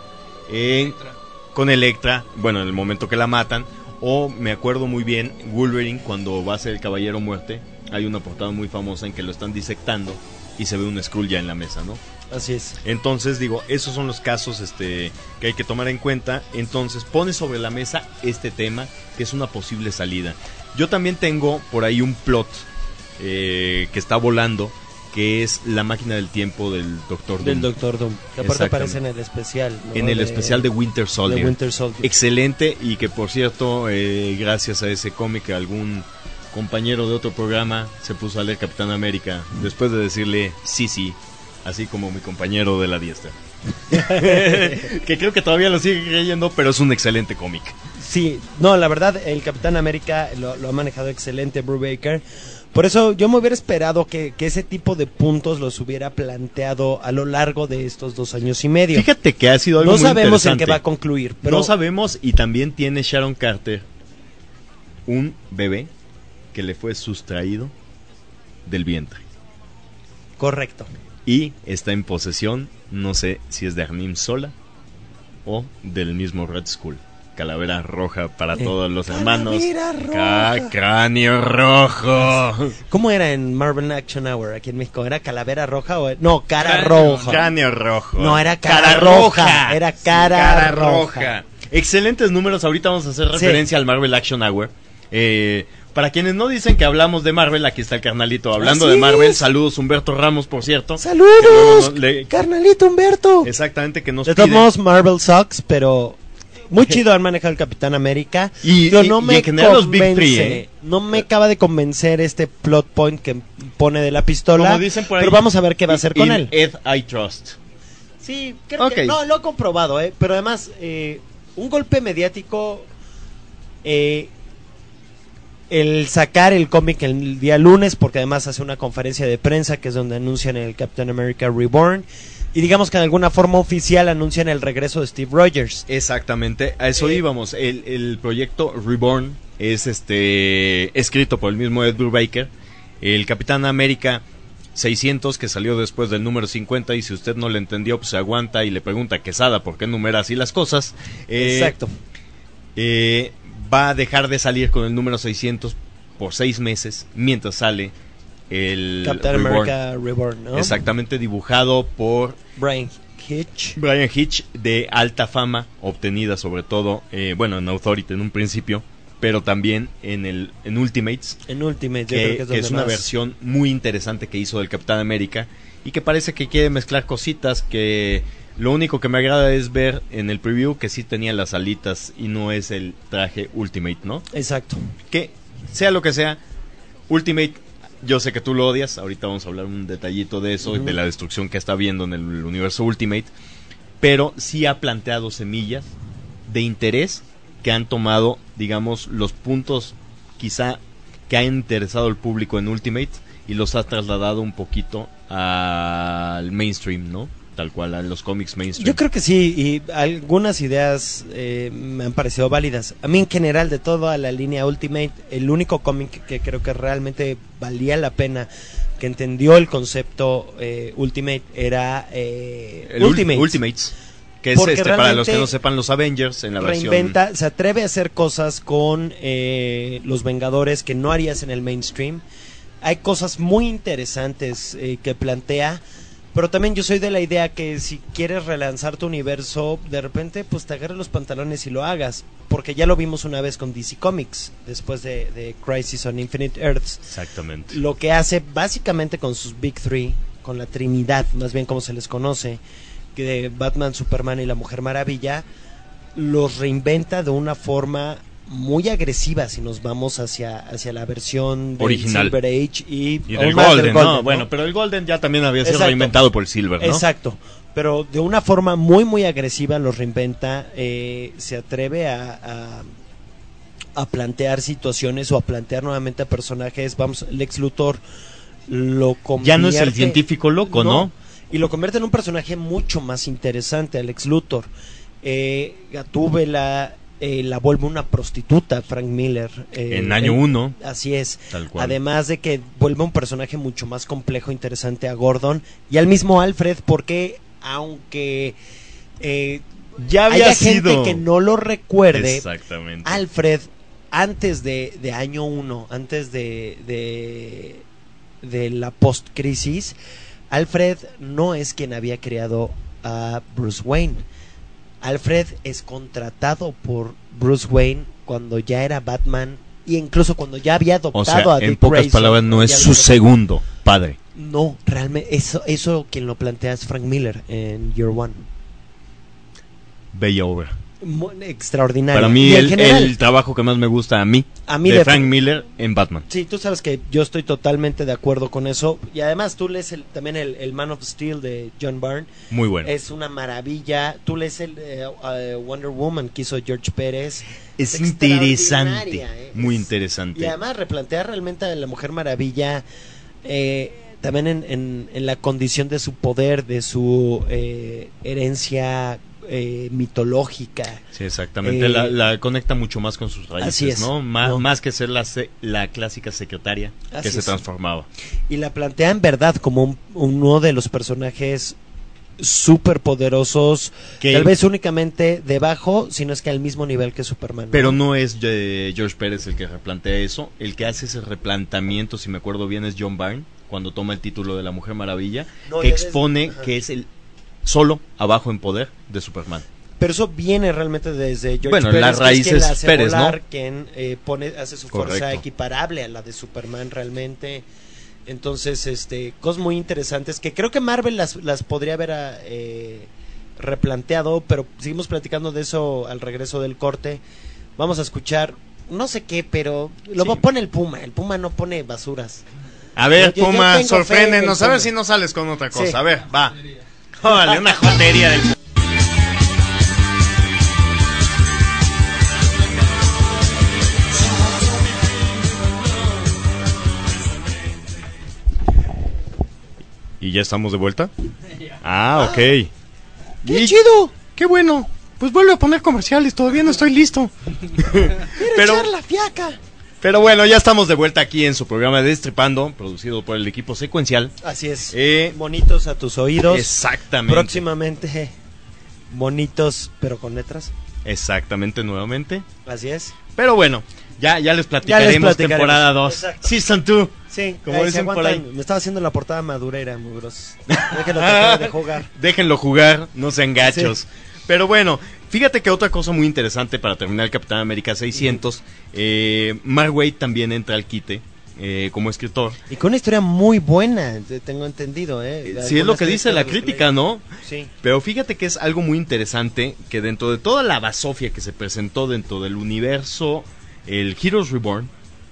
con Elektra, bueno, en el momento que la matan. O me acuerdo muy bien, Wolverine, cuando va a ser el Caballero Muerte, hay una portada muy famosa en que lo están disectando y se ve un Skrull ya en la mesa, ¿no? Así es. Entonces, digo, esos son los casos que hay que tomar en cuenta. Entonces, pone sobre la mesa este tema, que es una posible salida. Yo también tengo por ahí un plot que está volando, que es la máquina del tiempo del Doctor Doom. Del Doctor Doom, que aparte aparece en el especial, ¿no? En el especial de Winter Soldier. De Winter Soldier. Excelente, y que por cierto, gracias a ese cómic, algún compañero de otro programa se puso a leer Capitán América después de decirle sí, así como mi compañero de la diestra. Que creo que todavía lo sigue creyendo, pero es un excelente cómic. Sí, no, la verdad, el Capitán América lo ha manejado excelente Brubaker. Por eso yo me hubiera esperado que ese tipo de puntos los hubiera planteado a lo largo de estos 2 años y medio. Fíjate que ha sido algo no muy sabemos en interesante. qué va a concluir, pero No sabemos, y también tiene Sharon Carter un bebé que le fue sustraído del vientre. Correcto. Y está en posesión, no sé si es de Arnim Zola o del mismo Red Skull. Calavera roja para todos los hermanos. Calavera roja. Cráneo rojo. ¿Cómo era en Marvel Action Hour aquí en México? ¿Era calavera roja o no, cara roja? Cráneo rojo. No, era cara roja. Era cara roja. Excelentes números. Ahorita vamos a hacer referencia al Marvel Action Hour. Para quienes no dicen que hablamos de Marvel, aquí está el carnalito hablando Así de Marvel. es. Saludos, Humberto Ramos, por cierto. ¡Saludos! Carnalito Humberto. Exactamente, que nos De todos pide. modos, Marvel sucks, pero muy chido han manejado el Capitán América. Y en general los Big Three, no me acaba de convencer este plot point que pone de la pistola. Como dicen por ahí, pero vamos a ver qué va a hacer con él. Ed I Trust. Sí, creo que no, lo he comprobado, pero además un golpe mediático, el sacar el cómic el día lunes, porque además hace una conferencia de prensa que es donde anuncian el Captain America Reborn, y digamos que de alguna forma oficial anuncian el regreso de Steve Rogers. Exactamente, a eso íbamos. El proyecto Reborn es escrito por el mismo Ed Brubaker. El Capitán América 600, que salió después del número 50, y si usted no le entendió, pues se aguanta y le pregunta a Quesada por qué numera así las cosas. Exacto. Va a dejar de salir con el número 600 por 6 meses, mientras sale el Captain America Reborn, ¿no? Exactamente, dibujado por Brian Hitch. Brian Hitch, de alta fama, obtenida sobre todo, en Authority en un principio, pero también en Ultimates. En Ultimates, que es una versión muy interesante que hizo del Capitán América, y que parece que quiere mezclar cositas, que lo único que me agrada es ver en el preview que sí tenía las alitas y no es el traje Ultimate, ¿no? Exacto. Que sea lo que sea, Ultimate, yo sé que tú lo odias, ahorita vamos a hablar un detallito de eso, de la destrucción que está viendo en el universo Ultimate, pero sí ha planteado semillas de interés que han tomado, digamos, los puntos quizá que ha interesado al público en Ultimate y los ha trasladado un poquito al mainstream, ¿no? Tal cual, a los cómics mainstream. Yo creo que sí, y algunas ideas me han parecido válidas. A mí en general, de toda la línea Ultimate, el único cómic que creo que realmente valía la pena, que entendió el concepto Ultimate, era Ultimates. Que es para los que no sepan, los Avengers en la versión. Se atreve a hacer cosas con los Vengadores que no harías en el mainstream. Hay cosas muy interesantes que plantea, pero también yo soy de la idea que si quieres relanzar tu universo, de repente pues te agarres los pantalones y lo hagas, porque ya lo vimos una vez con DC Comics, después de Crisis on Infinite Earths. Exactamente. Lo que hace básicamente con sus Big Three, con la Trinidad, más bien como se les conoce, que de Batman, Superman y la Mujer Maravilla, los reinventa de una forma muy agresiva si nos vamos hacia la versión del original, Silver Age y del Golden, ¿no? Bueno, pero el Golden ya también había sido reinventado por el Silver, ¿no? Exacto, pero de una forma muy muy agresiva los reinventa, se atreve a plantear situaciones o a plantear nuevamente a personajes. Vamos, Lex Luthor lo convierte, ya no es el científico loco, ¿no? Y lo convierte en un personaje mucho más interesante, a Lex Luthor. Gatúbela la vuelve una prostituta, Frank Miller. En año 1. Así es. Tal cual. Además de que vuelve un personaje mucho más complejo, interesante a Gordon. Y al mismo Alfred, porque aunque ya había haya sido gente que no lo recuerde, exactamente, Alfred, antes de año 1, antes de la post-crisis, Alfred no es quien había creado a Bruce Wayne. Alfred es contratado por Bruce Wayne cuando ya era Batman, y incluso cuando ya había adoptado a Dick en pocas Grayson, palabras, no es su segundo padre. No, realmente eso quien lo plantea es Frank Miller en Year One. Bella obra. Extraordinario. Para mí el trabajo que más me gusta a mí de Frank Miller en Batman. Sí, tú sabes que yo estoy totalmente de acuerdo con eso. Y además tú lees también el Man of Steel de John Byrne. Muy bueno. Es una maravilla. Tú lees el Wonder Woman que hizo George Pérez. Es interesante, muy interesante. Y además replantea realmente a la Mujer Maravilla, también en la condición de su poder, de su herencia mitológica. Sí, exactamente. La conecta mucho más con sus raíces, ¿no? Más que ser la clásica secretaria que se transformaba. Y la plantea en verdad como uno de los personajes súper poderosos, tal vez únicamente debajo, sino es que al mismo nivel que Superman, ¿no? Pero no es George Pérez el que replantea eso. El que hace ese replanteamiento, si me acuerdo bien, es John Byrne, cuando toma el título de la Mujer Maravilla, que expone que es el solo abajo en poder de Superman. Pero eso viene realmente desde George Pérez, las raíces que es Pérez, volar, ¿no? Quien hace su fuerza equiparable a la de Superman realmente. Entonces, cosas muy interesantes que creo que Marvel las podría haber replanteado, pero seguimos platicando de eso al regreso del corte. Vamos a escuchar, no sé qué, pero lo pone el Puma no pone basuras. A ver, Yo Puma, tengo fe en sorpréndenos, el a ver Puma. si no sales con otra cosa. Sí. A ver, va. Órale, una jotería del... ¿Y ya estamos de vuelta? Ah, ok. ¡Qué chido! ¡Qué bueno! Pues vuelve a poner comerciales, todavía no estoy listo. ¡Quiero echar la fiaca! Pero bueno, ya estamos de vuelta aquí en su programa Destripando, producido por el equipo Secuencial. Así es. Eh, Bonitos a tus oídos. Exactamente. Próximamente, bonitos, pero con letras. Exactamente, nuevamente. Así es. Pero bueno, ya les platicaremos, temporada 2. Exacto. Season 2. Sí, Como se dicen por aguantan. ahí. Me estaba haciendo la portada madurera, mugrosos. Déjenlo tratar de jugar. Déjenlo jugar, no sean gachos. Sí. Pero bueno, fíjate que otra cosa muy interesante para terminar el Capitán América 600, Mark Waid también entra al quite como escritor. Y con una historia muy buena, tengo entendido, Sí, es lo que dice la crítica, ¿no? Sí. Pero fíjate que es algo muy interesante que dentro de toda la basofia que se presentó dentro del universo, el Heroes Reborn,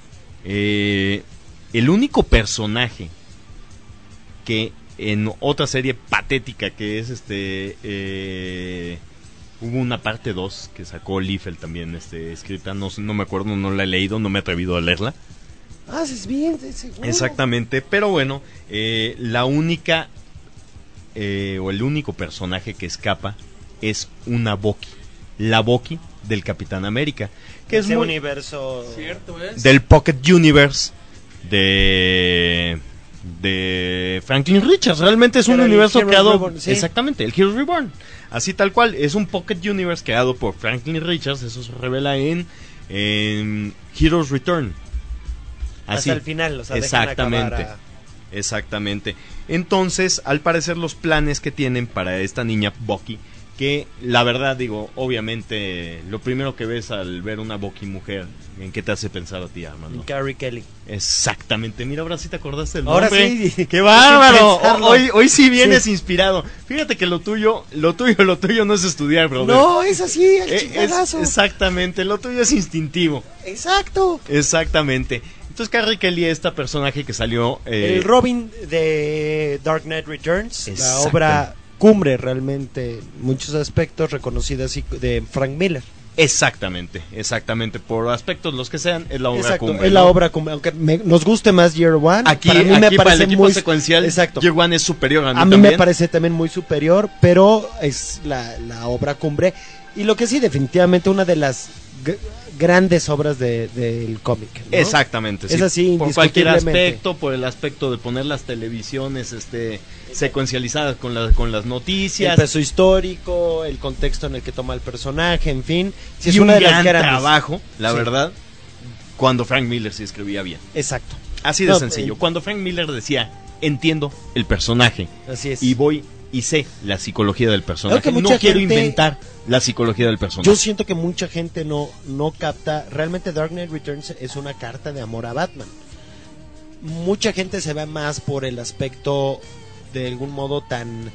el único personaje que en otra serie patética que es hubo una parte 2 que sacó Liefeld también escrita, no me acuerdo, no la he leído, no me he atrevido a leerla. Ah, es bien, seguro. Exactamente, pero bueno, la única o el único personaje que escapa es una Bucky, la Bucky del Capitán América, que es Ese muy universo. Cierto es. del Pocket Universe de Franklin Richards. Realmente es Que un era el universo Heroes creado Reborn, sí. exactamente, el Heroes Reborn, así tal cual, es un Pocket Universe creado por Franklin Richards. Eso se revela en Heroes Return. Así. Hasta el final, o sea, dejan exactamente. acabar Exactamente. Entonces, al parecer los planes que tienen para esta niña Bucky, que la verdad digo, obviamente lo primero que ves al ver una Bucky mujer, ¿en qué te hace pensar a ti, Armando? Carrie Kelly. Exactamente, mira, ahora sí te acordaste del Ahora nombre. sí. ¡Qué bárbaro! Sin pensarlo. Hoy sí vienes inspirado. Fíjate que lo tuyo no es estudiar, brother. No, es así, el Es- chingadazo. exactamente, lo tuyo es instintivo. Exacto. Exactamente. Entonces Carrie Kelly, esta personaje que salió... El Robin de Dark Knight Returns, la Exacto. obra cumbre realmente, en muchos aspectos, reconocida así de Frank Miller. Exactamente. Por aspectos los que sean, es la obra Exacto, cumbre, es la ¿no? obra cumbre, aunque nos guste más Year One. Aquí, para mí me para el parece equipo muy secuencial, exacto. Year One es superior a mí A mí también. me parece también muy superior, pero es la obra cumbre. Y lo que sí, definitivamente una de las grandes obras del cómic, ¿no? Exactamente, Es así, por cualquier indiscutiblemente. aspecto, por el aspecto de poner las televisiones secuencializadas con las El noticias. peso histórico, el contexto en el que toma el personaje, en fin. Sí, Y es un una de las gran grandes. trabajo, la Sí. verdad, cuando Frank Miller se escribía bien. Exacto. Así de No, sencillo. Cuando Frank Miller decía, entiendo el personaje Así es. y voy y sé la psicología del personaje. Creo que No mucha quiero gente- inventar la psicología del personaje. Yo siento que mucha gente no capta. Realmente Dark Knight Returns es una carta de amor a Batman. Mucha gente se va más por el aspecto de algún modo tan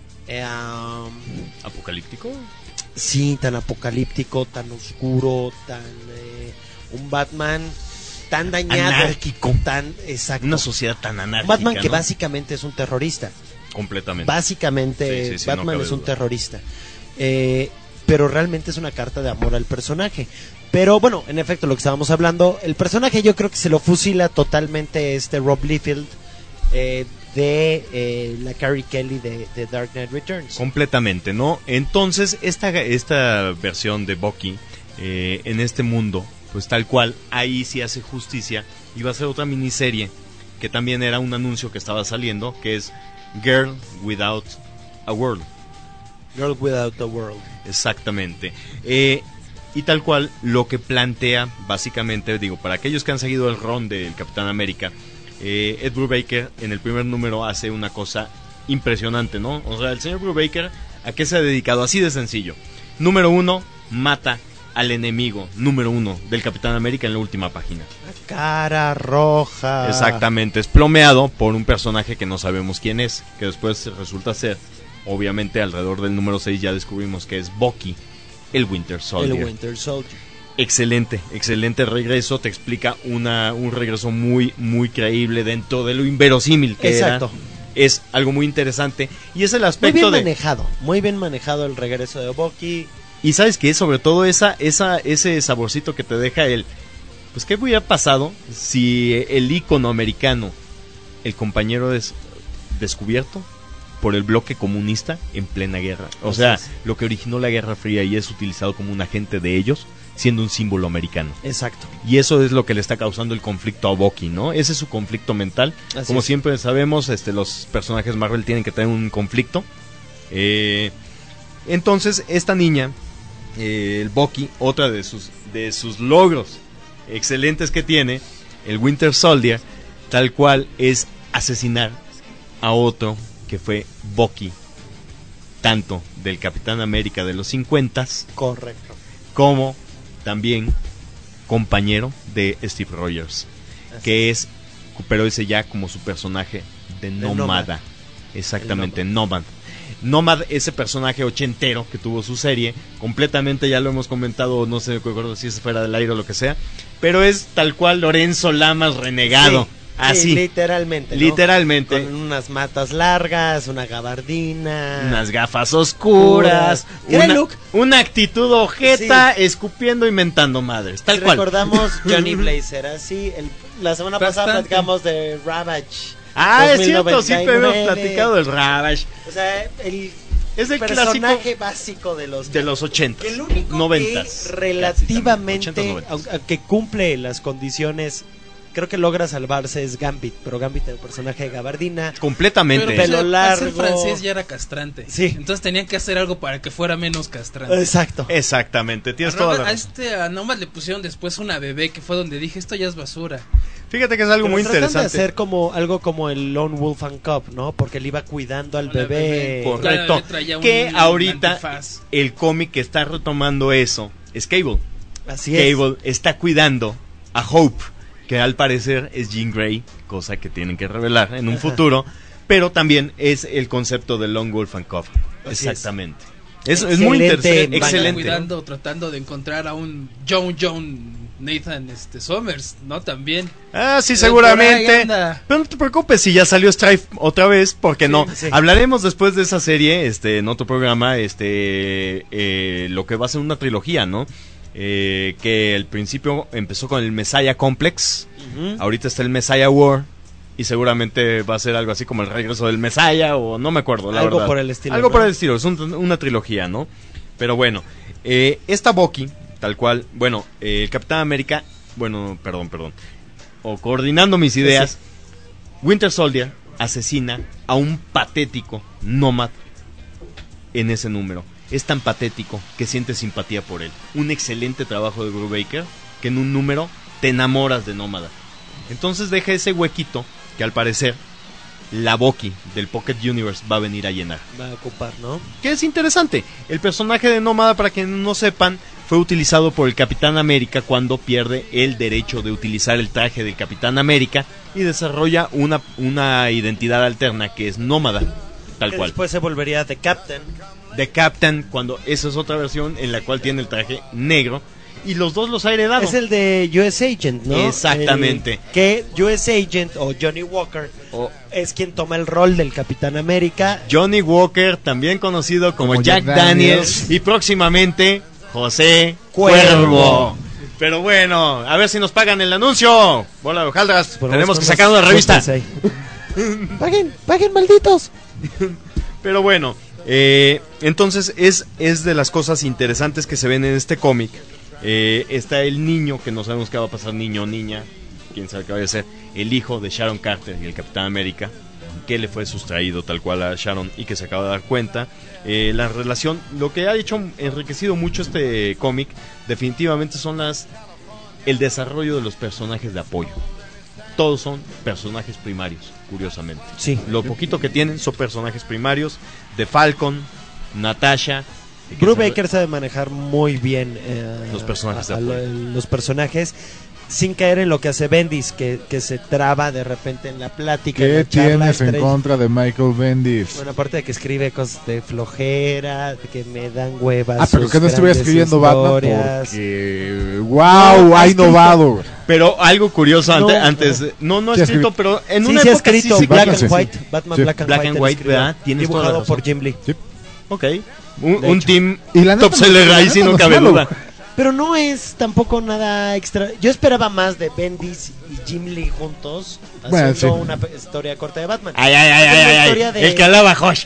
¿Apocalíptico? sí, tan apocalíptico, tan oscuro, tan un Batman tan dañado, Anárquico. tan exacto. Una sociedad tan Un anárquica, Batman que ¿no? básicamente es un terrorista. Completamente. Básicamente Sí, sí, sí, no Batman cabe es un duda. terrorista. Pero realmente es una carta de amor al personaje. Pero bueno, en efecto, lo que estábamos hablando, el personaje yo creo que se lo fusila totalmente Rob Liefeld de la Carrie Kelly de Dark Knight Returns. Completamente, ¿no? Entonces, esta versión de Bucky en este mundo, pues tal cual, ahí sí hace justicia. Y va a ser otra miniserie que también era un anuncio que estaba saliendo, que es Girl Without a World. Girl Without a World. Exactamente. Y tal cual, lo que plantea, básicamente, digo, para aquellos que han seguido el run del Capitán América, Ed Brubaker en el primer número hace una cosa impresionante, ¿no? O sea, el señor Brubaker, ¿a qué se ha dedicado? Así de sencillo. Número 1, mata al enemigo número 1 del Capitán América en la última página. Cara roja. Exactamente, es plomeado por un personaje que no sabemos quién es, que después resulta ser obviamente alrededor del número 6 ya descubrimos que es Bucky, el Winter Soldier. El Winter Soldier. Excelente regreso, te explica un regreso muy creíble dentro de lo inverosímil que Exacto. era. Es algo muy interesante y es el Muy aspecto bien manejado, muy bien manejado el regreso de Bucky. Y sabes que sobre todo ese saborcito que te deja pues qué hubiera pasado si el ícono americano, el compañero es descubierto por el bloque comunista en plena guerra. O sea, lo que originó la Guerra Fría y es utilizado como un agente de ellos, siendo un símbolo americano. Exacto. Y eso es lo que le está causando el conflicto a Bucky, ¿no? Ese es su conflicto mental. Así Como es. siempre sabemos, los personajes Marvel tienen que tener un conflicto. Entonces, esta niña, el Bucky, otra de sus logros excelentes que tiene, el Winter Soldier, tal cual es asesinar a otro que fue Bucky, tanto del Capitán América de los 50s, Correcto. como también compañero de Steve Rogers, que es, pero ese ya como su personaje de Nómada. Exactamente, Nómada. Nómada, ese personaje ochentero que tuvo su serie, completamente, ya lo hemos comentado, no sé, recuerdo si es fuera del aire o lo que sea, pero es tal cual Lorenzo Lamas renegado. Sí, así. sí, literalmente, ¿no? Literalmente. Con unas matas largas, una gabardina, Unas gafas oscuras, Gran look. una actitud ojeta, escupiendo y mentando madres, tal Si cual. recordamos Johnny Blazer, así, la semana pasada Bastante. platicamos de Ravage. Ah, es cierto, sí, pero hemos 2099. platicado del Ravage. O sea, el Es el personaje clásico básico de los de los 80s, el único 90s. que relativamente, casi también, 80s, 90s. aunque cumple las condiciones, creo que logra salvarse es Gambit, pero Gambit es un personaje de gabardina. Completamente. Pero Pelo pues, al largo. ser francés ya era castrante. Sí. Entonces tenían que hacer algo para que fuera menos castrante. Exacto. Exactamente, tienes toda la A razón. a Nomad le pusieron después una bebé que fue donde dije, esto ya es basura. Fíjate que es algo Pero muy tratan interesante. de hacer como algo como el Lone Wolf and Cub, ¿no? Porque él iba cuidando al A la bebé. Correcto. Claro, le traía un Que ahorita antifaz. el cómic que está retomando eso es Cable. Así es. Cable está cuidando a Hope, que al parecer es Jean Grey, cosa que tienen que revelar en un futuro, pero también es el concepto de Lone Wolf and Cub. Así Exactamente. Es muy Excelente interesante, manga. excelente. Cuidando, tratando de encontrar a un John Nathan Somers, ¿no? También. Ah, sí, Por seguramente. ahí anda. Pero no te preocupes si ya salió Strife otra vez, porque no. sí. Hablaremos después de esa serie, en otro programa, lo que va a ser una trilogía, ¿no? Que al principio empezó con el Messiah Complex, Ujú. ahorita está el Messiah War, y seguramente va a ser algo así como el regreso del Messiah, o no me acuerdo, la Algo verdad. por el estilo, Algo ¿no? por el estilo, es una trilogía, ¿no? Pero bueno, esta Bucky, tal cual, bueno, el Capitán América, bueno, perdón, o coordinando mis ideas, Winter Soldier asesina a un patético Nómad en ese número. Es tan patético que sientes simpatía por él. Un excelente trabajo de Brubaker, que en un número te enamoras de Nómada. Entonces deja ese huequito que al parecer la Bucky del Pocket Universe va a venir a llenar. Va a ocupar, ¿no? Que es interesante. El personaje de Nómada, para quienes no sepan, fue utilizado por el Capitán América cuando pierde el derecho de utilizar el traje del Capitán América y desarrolla una identidad alterna que es Nómada, tal Que cual. después se volvería The Captain. The Captain, cuando esa es otra versión en la cual tiene el traje negro y los dos los ha heredado. Es el de US Agent, ¿no? Exactamente. Que US Agent o Johnny Walker O es quien toma el rol del Capitán América. Johnny Walker, también conocido como Jack Daniels, y próximamente José Cuervo. Pero bueno, a ver si nos pagan el anuncio. Bola de hojaldras, tenemos que sacar una revista. Paguen, malditos. Pero bueno, entonces es de las cosas interesantes que se ven en este cómic. Está el niño, que no sabemos qué va a pasar, niño o niña, quién sabe qué va a ser, el hijo de Sharon Carter y el Capitán América, que le fue sustraído tal cual a Sharon y que se acaba de dar cuenta. La relación, lo que ha hecho enriquecido mucho este cómic, definitivamente son el desarrollo de los personajes de apoyo. Todos son personajes primarios, curiosamente. Sí. Lo poquito que tienen son personajes primarios de Falcon, Natasha. Brubaker sabe manejar muy bien Los personajes de apoyo. los personajes. sin caer en lo que hace Bendis, que se traba de repente en la plática. en ¿Qué la charla tienes en entre- contra de Michael Bendis? Bueno, aparte de que escribe cosas de flojera, de que me dan huevas. Ah, pero sus que no estuviera grandes escribiendo Batman historias. porque... ¡Wow! No, Ha ha escrito. innovado. Pero algo curioso No, antes, no Sí, he escrito, escrito. pero en Sí, una sí ha época escrito sí, Black Batman, and sí. White, Batman Sí. Black and Black White, and él White, escribió, ¿verdad? Tienes toda la dibujado razón. por Jim Lee. Sí. Ok, De un hecho. team Y la neta top seller la ahí, neta sí, no es cabe malo. duda. Pero no es tampoco nada extra. Yo esperaba más de Bendis y Jim Lee juntos Bueno, haciendo sí. una historia corta de Batman. Ay, Es una historia de- el que alaba a Josh.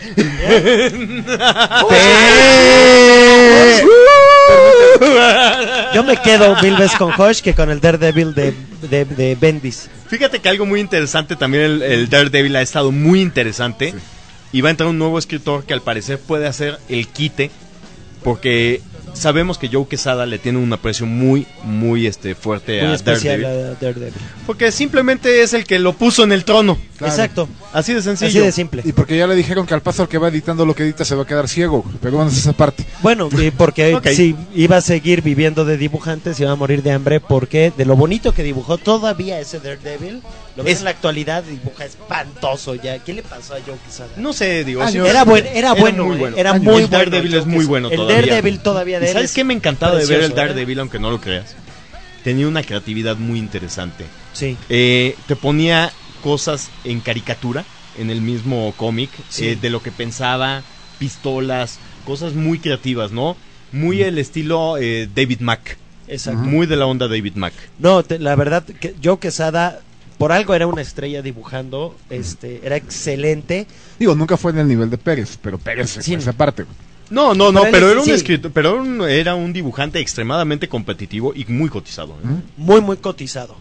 Yo me quedo mil veces con Hush que con el Daredevil de Bendis. Fíjate que algo muy interesante también, el Daredevil ha estado muy interesante. Y va a entrar un nuevo escritor que al parecer puede hacer el quite, porque sabemos que Joe Quesada le tiene un aprecio muy fuerte Muy a especial Daredevil, a Daredevil. porque simplemente es el que lo puso en el trono, Claro. Exacto. así de sencillo. Así de simple. Y porque ya le dijeron que al paso al que va editando lo que edita se va a quedar ciego. Pero bueno, esa parte. Bueno, y porque Ok. si iba a seguir viviendo de dibujantes, iba a morir de hambre, porque de lo bonito que dibujó todavía ese Daredevil, lo ves Es- en la actualidad, dibuja espantoso ya. ¿Qué le pasó a Joe Quesada? No sé, digo, Años. sí, Era bueno, muy bueno. era Años. muy El bueno. Daredevil Joe es muy Quesada. bueno El todavía. Daredevil todavía de ¿Y él sabes es qué me encantaba de ver el precioso, ¿eh? Daredevil, aunque no lo creas? Tenía una creatividad muy interesante. Sí. Te ponía cosas en caricatura en el mismo cómic, Sí. de lo que pensaba, pistolas, cosas muy creativas, ¿no? Muy el estilo David Mack, Exacto. muy de la onda David Mack. No, la verdad que Joe Quesada por algo era una estrella dibujando, era excelente. Digo, nunca fue en el nivel de Pérez, pero Pérez Sí. esa parte. No, Pero él pero es- era un sí. escritor, pero era un dibujante extremadamente competitivo y muy cotizado. ¿eh? Muy cotizado.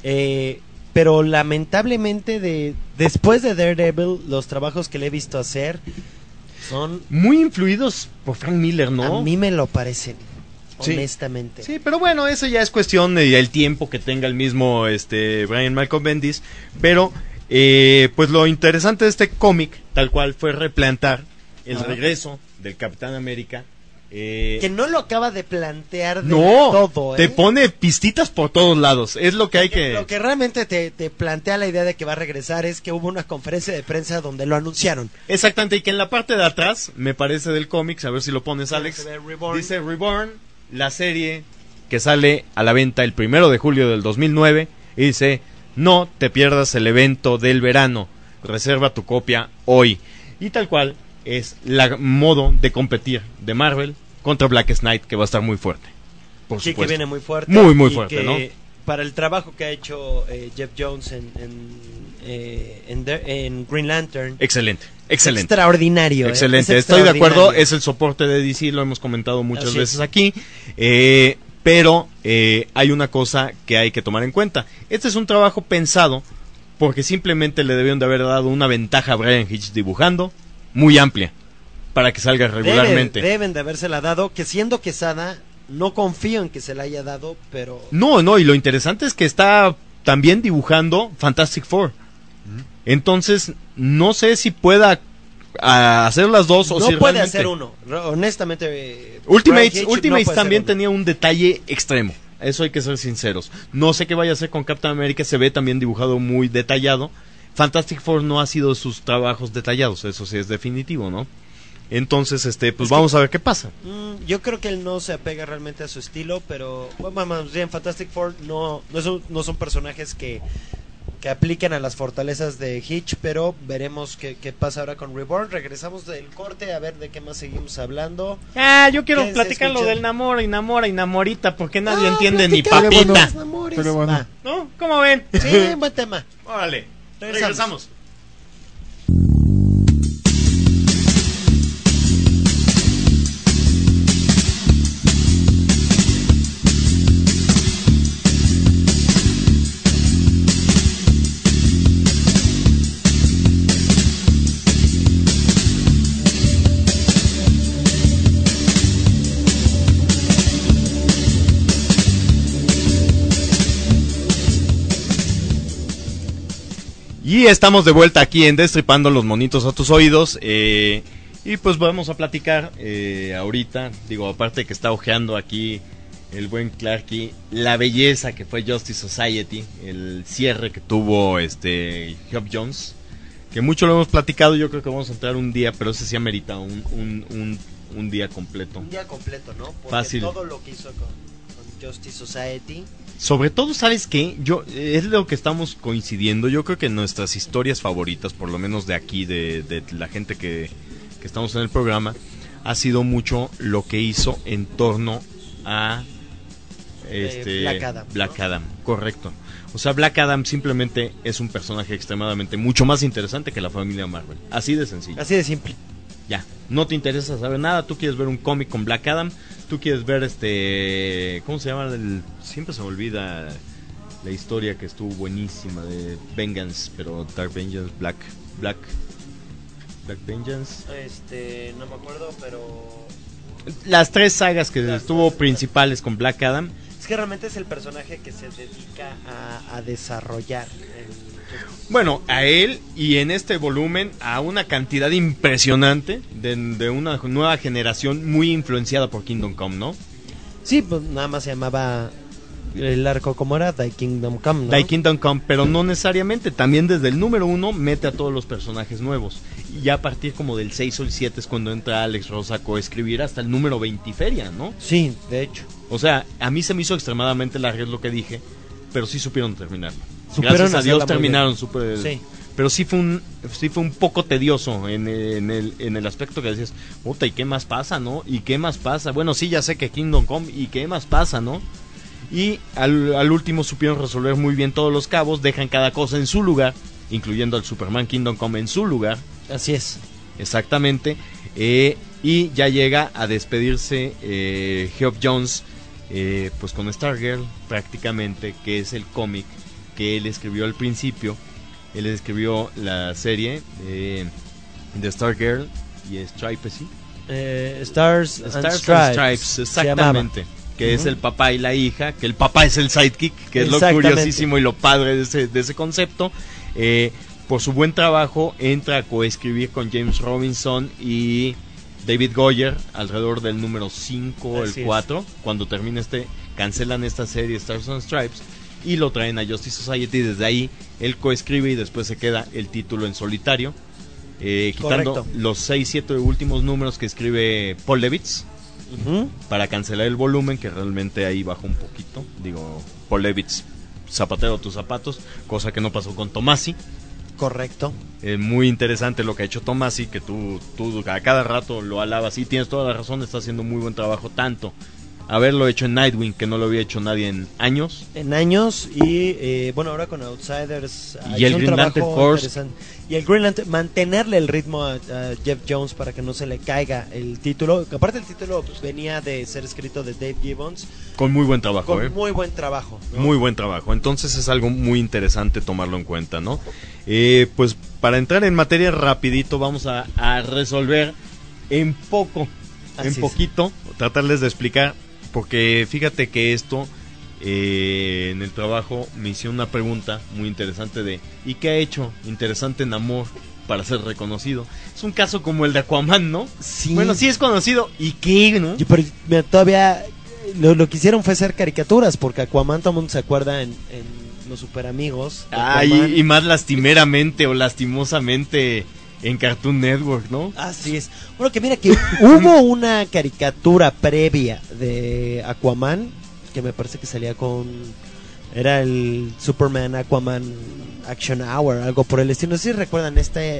Pero lamentablemente después de Daredevil, los trabajos que le he visto hacer son, Muy influidos por Frank Miller, ¿no? a mí me lo parecen, Sí. honestamente. Sí, pero bueno, eso ya es cuestión del tiempo que tenga el mismo Brian Michael Bendis. Pero, pues lo interesante de este cómic, tal cual, fue replantar el regreso del Capitán América. Que no lo acaba de plantear de No, todo, te pone pistitas por todos lados. Es lo que hay que... Lo que realmente te plantea la idea de que va a regresar es que hubo una conferencia de prensa donde lo anunciaron. Exactamente, y que en la parte de atrás, me parece del cómic, a ver si lo pones, Alex, Se ve Reborn. dice Reborn, la serie que sale a la venta el 1 de julio del 2009, y dice, no te pierdas el evento del verano, reserva tu copia hoy. Y tal cual es la modo de competir de Marvel contra Black Knight, que va a estar muy fuerte. Por Sí, que supuesto. viene muy fuerte. Muy y fuerte, que ¿no? Para el trabajo que ha hecho Jeff Jones en Green Lantern. Excelente, excelente. Extraordinario. Excelente, Es estoy de acuerdo, extraordinario. es el soporte de DC, lo hemos comentado muchas Así veces es. aquí, pero hay una cosa que hay que tomar en cuenta. Este es un trabajo pensado porque simplemente le debieron de haber dado una ventaja a Brian Hitch dibujando muy amplia para que salga regularmente. Deben de habérsela dado, que siendo Quesada, no confío en que se la haya dado, pero... No, y lo interesante es que está también dibujando Fantastic Four. Entonces, no sé si pueda hacer las dos o no si puede realmente... hacer uno. Honestamente, Brian Ultimates, Hitch no Ultimates puede también hacer uno. tenía un detalle extremo. Eso hay que ser sinceros. No sé qué vaya a hacer con Captain America. Se ve también dibujado muy detallado. Fantastic Four no ha sido sus trabajos detallados. Eso sí es definitivo, ¿no? Entonces, pues vamos a ver qué pasa. Yo creo que él no se apega realmente a su estilo, pero bueno, más bien Fantastic Four no son personajes que apliquen a las fortalezas de Hitch, pero veremos qué pasa ahora con Reborn. Regresamos del corte a ver de qué más seguimos hablando. Yo quiero ¿Qué se platicar lo escucha? del namorita, porque nadie Ah, entiende ni platicamos de papita. los amores. Pero bueno. Va. ¿No? ¿Cómo ven? Sí, buen tema. Órale, Regresamos. regresamos. Y estamos de vuelta aquí en Destripando los Monitos a tus oídos. Y pues vamos a platicar ahorita. Digo, aparte que está ojeando aquí el buen Clarky, la belleza que fue Justice Society, el cierre que tuvo Geoff Johns, que mucho lo hemos platicado. Yo creo que vamos a entrar un día, pero ese sí amerita un día completo. Un día completo, ¿no? Porque Fácil. todo lo que hizo con Justice Society. Sobre todo, ¿sabes qué? Es lo que estamos coincidiendo. Yo creo que nuestras historias favoritas, por lo menos de aquí, de la gente que estamos en el programa, ha sido mucho lo que hizo en torno a Black Adam, Black ¿no? Adam, correcto. O sea, Black Adam simplemente es un personaje extremadamente mucho más interesante que la familia Marvel. Así de sencillo. Así de simple. Ya, no te interesa saber nada, tú quieres ver un cómic con Black Adam, tú quieres ver ¿cómo se llama? Siempre se me olvida la historia que estuvo buenísima de Vengeance, pero Dark Vengeance, Black Vengeance. No me acuerdo, pero Las 3 sagas que estuvo principales con Black Adam. es que realmente es el personaje que se dedica a desarrollar. Bueno, a él y en este volumen a una cantidad impresionante de una nueva generación muy influenciada por Kingdom Come, ¿no? Sí, pues nada más se llamaba el arco como era The Kingdom Come, ¿no? The Kingdom Come, pero no necesariamente. También desde el número 1 mete a todos los personajes nuevos. Y ya a partir como del 6 o el 7 es cuando entra Alex Ross a coescribir hasta el número 20 y feria, ¿no? Sí, de hecho. O sea, a mí se me hizo extremadamente largo, es lo que dije, pero sí supieron terminarlo. Supieron Gracias a Dios hacerla muy terminaron bien. súper. Sí. Pero sí fue un poco tedioso en el aspecto que decías, puta, ¿y qué más pasa, no? ¿Y qué más pasa? Bueno, sí, ya sé que Kingdom Come, ¿y qué más pasa, no? Y al último supieron resolver muy bien todos los cabos, dejan cada cosa en su lugar, incluyendo al Superman Kingdom Come en su lugar. Así es. Exactamente. Y ya llega a despedirse Geoff Johns, pues con Stargirl prácticamente, que es el cómic que él escribió al principio. Él escribió la serie de Stargirl y Stripes, ¿sí? Stars and Stripes, exactamente. Que es el papá y la hija, que el papá es el sidekick, que es lo curiosísimo y lo padre de ese concepto. Por su buen trabajo entra a coescribir con James Robinson y David Goyer alrededor del número 5 o el 4. Cuando termina cancelan esta serie Stars and Stripes y lo traen a Justice Society. Desde ahí él coescribe y después se queda el título en solitario, quitando Correcto. los 6-7 últimos números que escribe Paul Levitz para cancelar el volumen, que realmente ahí bajó un poquito. Digo, Paul Levitz, zapatero tus zapatos, cosa que no pasó con Tomasi. Correcto. Muy interesante lo que ha hecho Tomasi, que tú a cada rato lo alabas y tienes toda la razón, está haciendo muy buen trabajo, tanto haberlo hecho en Nightwing, que no lo había hecho nadie en años. Y bueno, ahora con Outsiders ha Y el hecho un Green Lantern trabajo Corps. interesante. Y el Green Lantern, mantenerle el ritmo a Jeff Jones para que no se le caiga el título. Aparte el título venía de ser escrito de Dave Gibbons, Con muy buen trabajo, con muy buen trabajo, ¿no? Muy buen trabajo. Entonces es algo muy interesante tomarlo en cuenta, ¿no? Pues para entrar en materia rapidito vamos a resolver en poquito, tratarles de explicar, porque fíjate que esto en el trabajo me hicieron una pregunta muy interesante de ¿y qué ha hecho interesante Namor para ser reconocido? Es un caso como el de Aquaman, ¿no? Sí. Bueno, sí es conocido, ¿y qué, no? Pero mira, todavía lo que hicieron fue hacer caricaturas, porque Aquaman todo el mundo se acuerda en Los Super Amigos. Y más lastimeramente o lastimosamente en Cartoon Network, ¿no? Así es. Bueno, que mira que hubo una caricatura previa de Aquaman que me parece que salía era el Superman Aquaman Action Hour, algo por el estilo. No sé si recuerdan,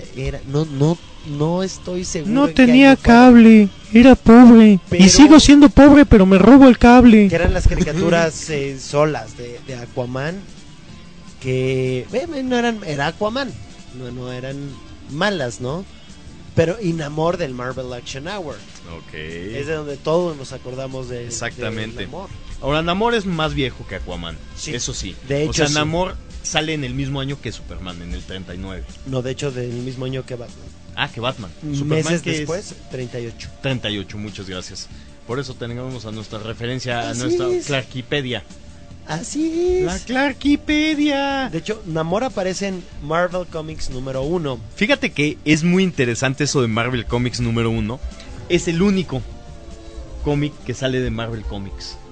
no estoy seguro. No en qué tenía año fue. cable, era pobre. Pero- Y sigo siendo pobre, pero me robo el cable. Que eran las caricaturas solas de Aquaman, que era Aquaman, no eran malas, ¿no? Pero y Namor del Marvel Action Hour. Ok. Es de donde todos nos acordamos de Exactamente. de Namor. Ahora, Namor es más viejo que Aquaman. Sí. Eso sí. De hecho, o sea, sí. Namor sale en el mismo año que Superman, en el 39. No, de hecho, del mismo año que Batman. Ah, que Batman. Superman, Meses que es después, 38. 38, muchas gracias. Por eso tenemos a nuestra referencia, a Así nuestra es. Clarkipedia. Así La es. Clarkipedia. De hecho, Namor aparece en Marvel Comics número 1. Fíjate que es muy interesante eso de Marvel Comics número 1. Es el único cómic que sale de Marvel Comics.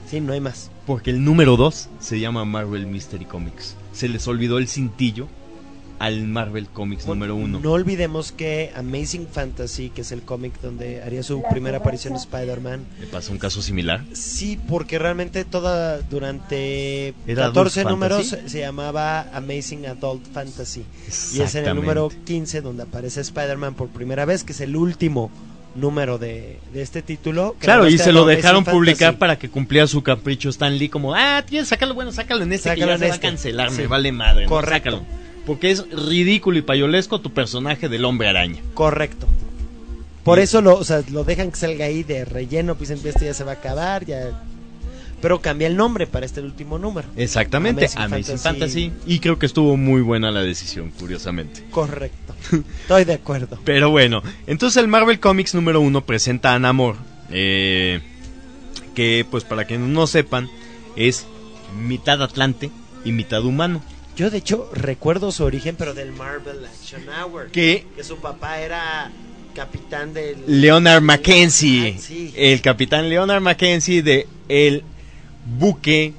Sí, no hay más. Porque el número 2 se llama Marvel Mystery Comics. Se les olvidó el cintillo al Marvel Comics número 1. No olvidemos que Amazing Fantasy, que es el cómic donde haría su primera aparición Spider-Man, ¿Le pasa un caso similar? sí, porque realmente durante ¿Era 14 Adult números Fantasy? se llamaba Amazing Adult Fantasy. Y es en el número 15 donde aparece Spider-Man por primera vez, que es el último número de este título. que Claro, además y te se llama lo dejaron Amazing publicar Fantasy. para que cumpliera su capricho Stan Lee, como, tienes, sácalo, bueno, sácalo en este, Sácalo que ya en se va a este. cancelar, Sí. me vale madre, ¿no? Correcto. Sácalo. Porque es ridículo y payolesco tu personaje del Hombre Araña. Correcto. Por eso lo dejan que salga ahí de relleno, pues esto ya se va a acabar, ya. Pero cambia el nombre para este último número. Exactamente, Amazing Amazing Fantasy. Fantasy. Y creo que estuvo muy buena la decisión, curiosamente. Correcto. Estoy de acuerdo. Pero bueno, entonces el Marvel Comics número 1 presenta a Namor, que pues para quienes no sepan, es mitad atlante y mitad humano. Yo de hecho recuerdo su origen, pero del Marvel Action Hour. Que su papá era capitán del... Leonard Mackenzie, Ah, sí. el capitán Leonard Mackenzie de el buque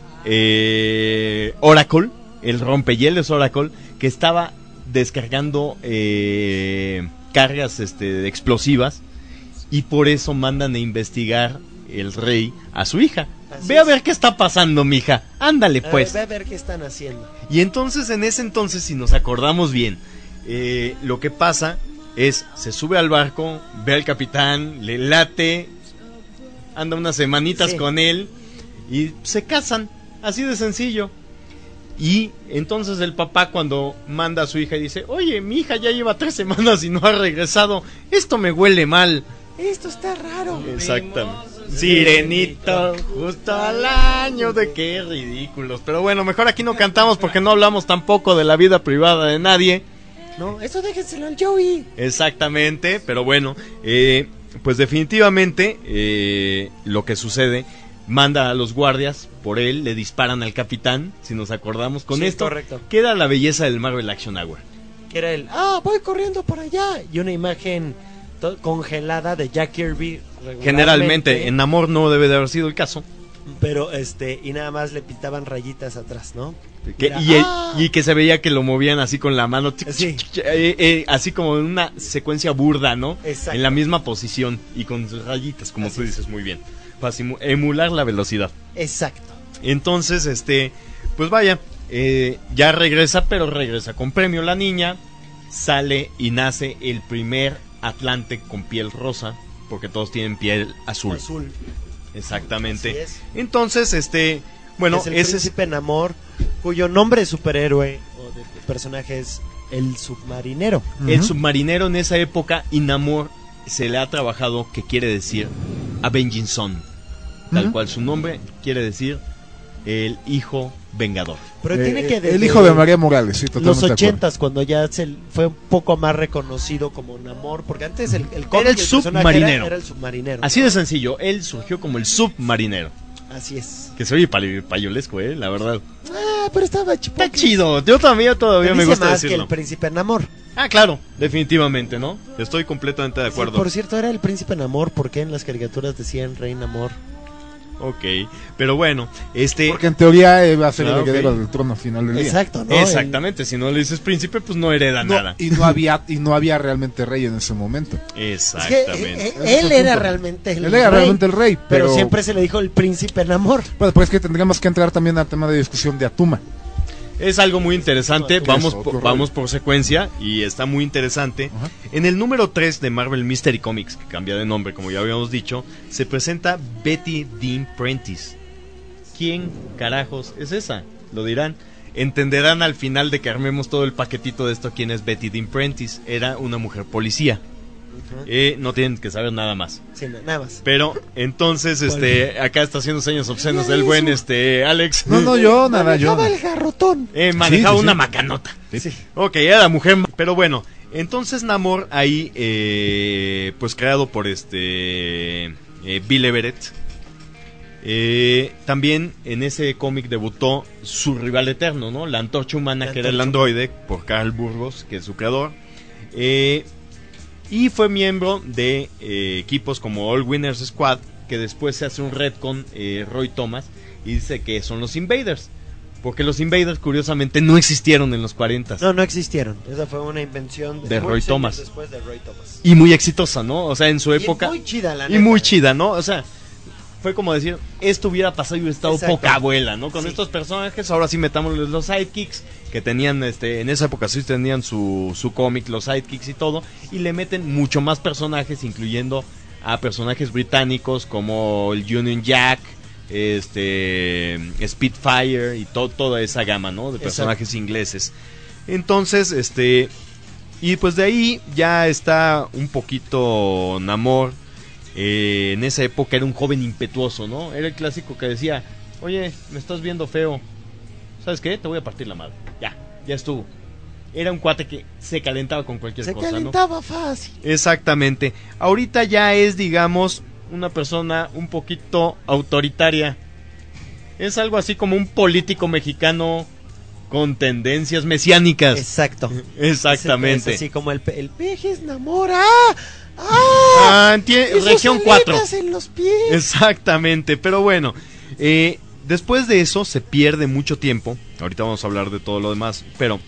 Oracle, el rompehielos Oracle, que estaba descargando cargas explosivas, y por eso mandan a investigar el rey a su hija. Así Ve a es. ver qué está pasando, mija. Ándale, pues. Ve a ver qué están haciendo. Y entonces, en ese entonces, si nos acordamos bien, lo que pasa es, se sube al barco, ve al capitán, le late, anda unas semanitas Sí. con él y se casan, así de sencillo. Y entonces el papá, cuando manda a su hija y dice, oye, mi hija ya lleva 3 semanas y no ha regresado, esto me huele mal. Esto está raro. Exactamente. Sirenito, justo al año de qué ridículos. Pero bueno, mejor aquí no cantamos porque no hablamos tampoco de la vida privada de nadie. No, eso déjenselo al Joey. Exactamente, pero bueno, pues definitivamente lo que sucede, manda a los guardias por él, le disparan al capitán, si nos acordamos. Con Sí, esto correcto. queda la belleza del Marvel Action Hour. Que era voy corriendo para allá. Y una imagen congelada de Jack Kirby. Generalmente, en Namor no debe de haber sido el caso. Pero y nada más le pintaban rayitas atrás, ¿no? Era, Y que se veía que lo movían así con la mano, Sí. así como en una secuencia burda, ¿no? Exacto. En la misma posición y con rayitas, como Así tú es. dices muy bien, para emular la velocidad. Exacto. Entonces, pues vaya, ya regresa, pero regresa con premio la niña, sale y nace el primer Atlante con piel rosa, porque todos tienen piel azul. Exactamente. Así es. Entonces, bueno, es el ese es príncipe Namor, cuyo nombre de superhéroe o de personaje es el submarinero. el submarinero en esa época. Y Namor se le ha trabajado que quiere decir Avenging Son, tal cual su nombre quiere decir el hijo vengador. Pero tiene que el hijo de María Morales, sí, totalmente los de acuerdo. 80s, cuando ya fue un poco más reconocido como Namor, porque antes el cómic, Era el personaje submarinero. era el submarinero. Así de sencillo, él surgió como el submarinero. Así es. Que se oye payolesco, la verdad. Pero estaba Está chido, yo todavía me gusta más decirlo. que el príncipe Namor. Claro, definitivamente, ¿no? Estoy completamente de Sí, acuerdo. por cierto, era el príncipe Namor, porque en las caricaturas decían Rey Namor. Ok, pero bueno, Porque en teoría va a ser el Ah, heredero ok. del trono al final del día. Exacto, ¿no? Exactamente, si no le dices príncipe, pues no hereda nada. Y no había realmente rey en ese momento. Es que, Exactamente. él Ese es el era punto. realmente el Él era realmente el rey, pero siempre se le dijo el príncipe Namor. Bueno, pues es que tendríamos que entrar también al tema de discusión de Atuma. Es algo muy interesante, Eso, vamos, otro rollo. vamos por secuencia y está muy interesante. Ajá. En el número 3 de Marvel Mystery Comics, que cambia de nombre como ya habíamos dicho, se presenta Betty Dean Prentice. ¿Quién carajos es esa? Lo dirán. Entenderán al final de que armemos todo el paquetito de esto quién es Betty Dean Prentice. Era una mujer policía. No tienen que saber nada más. Sí, nada más. Pero entonces acá está haciendo señas obscenos Ya el buen eso. Alex. No, yo nada, yo. Manejaba el garrotón. Manejaba Sí, sí, una sí. macanota. Sí. Ok, era mujer. Pero bueno, entonces Namor ahí, pues creado por Bill Everett. También en ese cómic debutó su rival eterno, ¿no? La Antorcha Humana, La que era el Antorcha androide, por Carl Burgos, que es su creador. Y fue miembro de equipos como All Winners Squad que después se hace un retcon Roy Thomas y dice que son los Invaders. Porque los Invaders, curiosamente, no existieron en los 40s. No existieron. Esa fue una invención de Roy Thomas. Después de Roy Thomas. Y muy exitosa, ¿no? O sea, en su época. Y muy chida, la Y neta. muy chida, ¿no? O sea, fue como decir, esto hubiera pasado y hubiera estado Exacto. poca abuela, ¿no? Con Sí. estos personajes, ahora sí metamos los sidekicks, que tenían, en esa época sí tenían su cómic, los sidekicks y todo, y le meten mucho más personajes, incluyendo a personajes británicos como el Union Jack, Spitfire y toda esa gama, ¿no? De personajes ingleses. Entonces, y pues de ahí ya está un poquito Namor. En esa época era un joven impetuoso, ¿no? Era el clásico que decía, oye, me estás viendo feo, ¿sabes qué? Te voy a partir la madre. Ya estuvo. Era un cuate que se calentaba con cualquier cosa, ¿no? Se calentaba fácil. Exactamente. Ahorita ya es, digamos, una persona un poquito autoritaria. Es algo así como un político mexicano con tendencias mesiánicas. Exacto. Exactamente. Es así como el peje es Namor. Región 4. En los pies. Exactamente, pero bueno, después de eso se pierde mucho tiempo. Ahorita vamos a hablar de todo lo demás, pero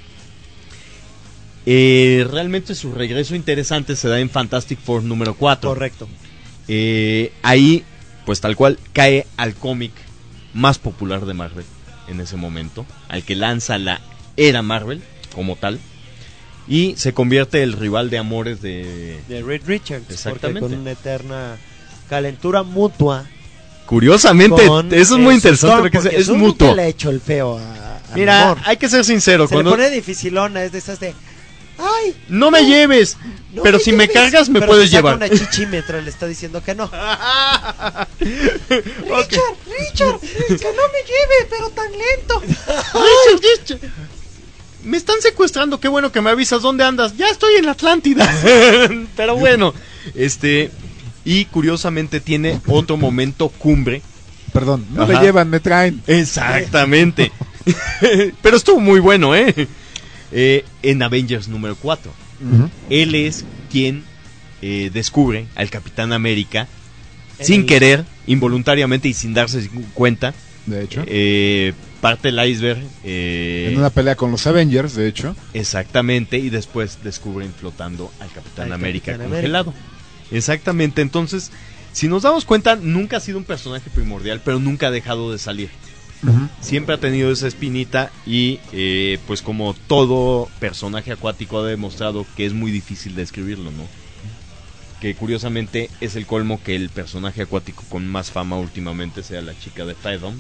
realmente su regreso interesante se da en Fantastic Four número 4. Correcto. Ahí, pues tal cual, cae al cómic más popular de Marvel en ese momento, al que lanza la era Marvel como tal. Y se convierte el rival de amores de Reed Richards. Exactamente. Con una eterna calentura mutua. Curiosamente, con, eso es muy interesante Storm, lo que porque es Storm mutuo. nunca le ha hecho el feo a Mira, Namor. hay que ser sincero. Se le pone dificilona, es de esas de... ¡Ay! No me lleves, no pero si me lleves. cargas me Pero puedes te saca llevar. una chichi mientras le está diciendo que no. Okay. Richard, que no me lleve, pero tan lento. Richard, me están secuestrando, qué bueno que me avisas dónde andas. Ya estoy en la Atlántida. Pero bueno, y curiosamente tiene otro momento cumbre. Perdón, no Ajá. me llevan, me traen. Exactamente. Pero estuvo muy bueno, en Avengers número 4. Él es quien descubre al Capitán América sin querer, involuntariamente y sin darse cuenta. De hecho, parte el iceberg. en una pelea con los Avengers, de hecho. Exactamente, y después descubren flotando al Capitán América Capitán congelado. Exactamente, entonces, si nos damos cuenta, nunca ha sido un personaje primordial, pero nunca ha dejado de salir. Siempre ha tenido esa espinita y pues como todo personaje acuático ha demostrado que es muy difícil describirlo, ¿no? Que curiosamente es el colmo que el personaje acuático con más fama últimamente sea la chica de Fathom,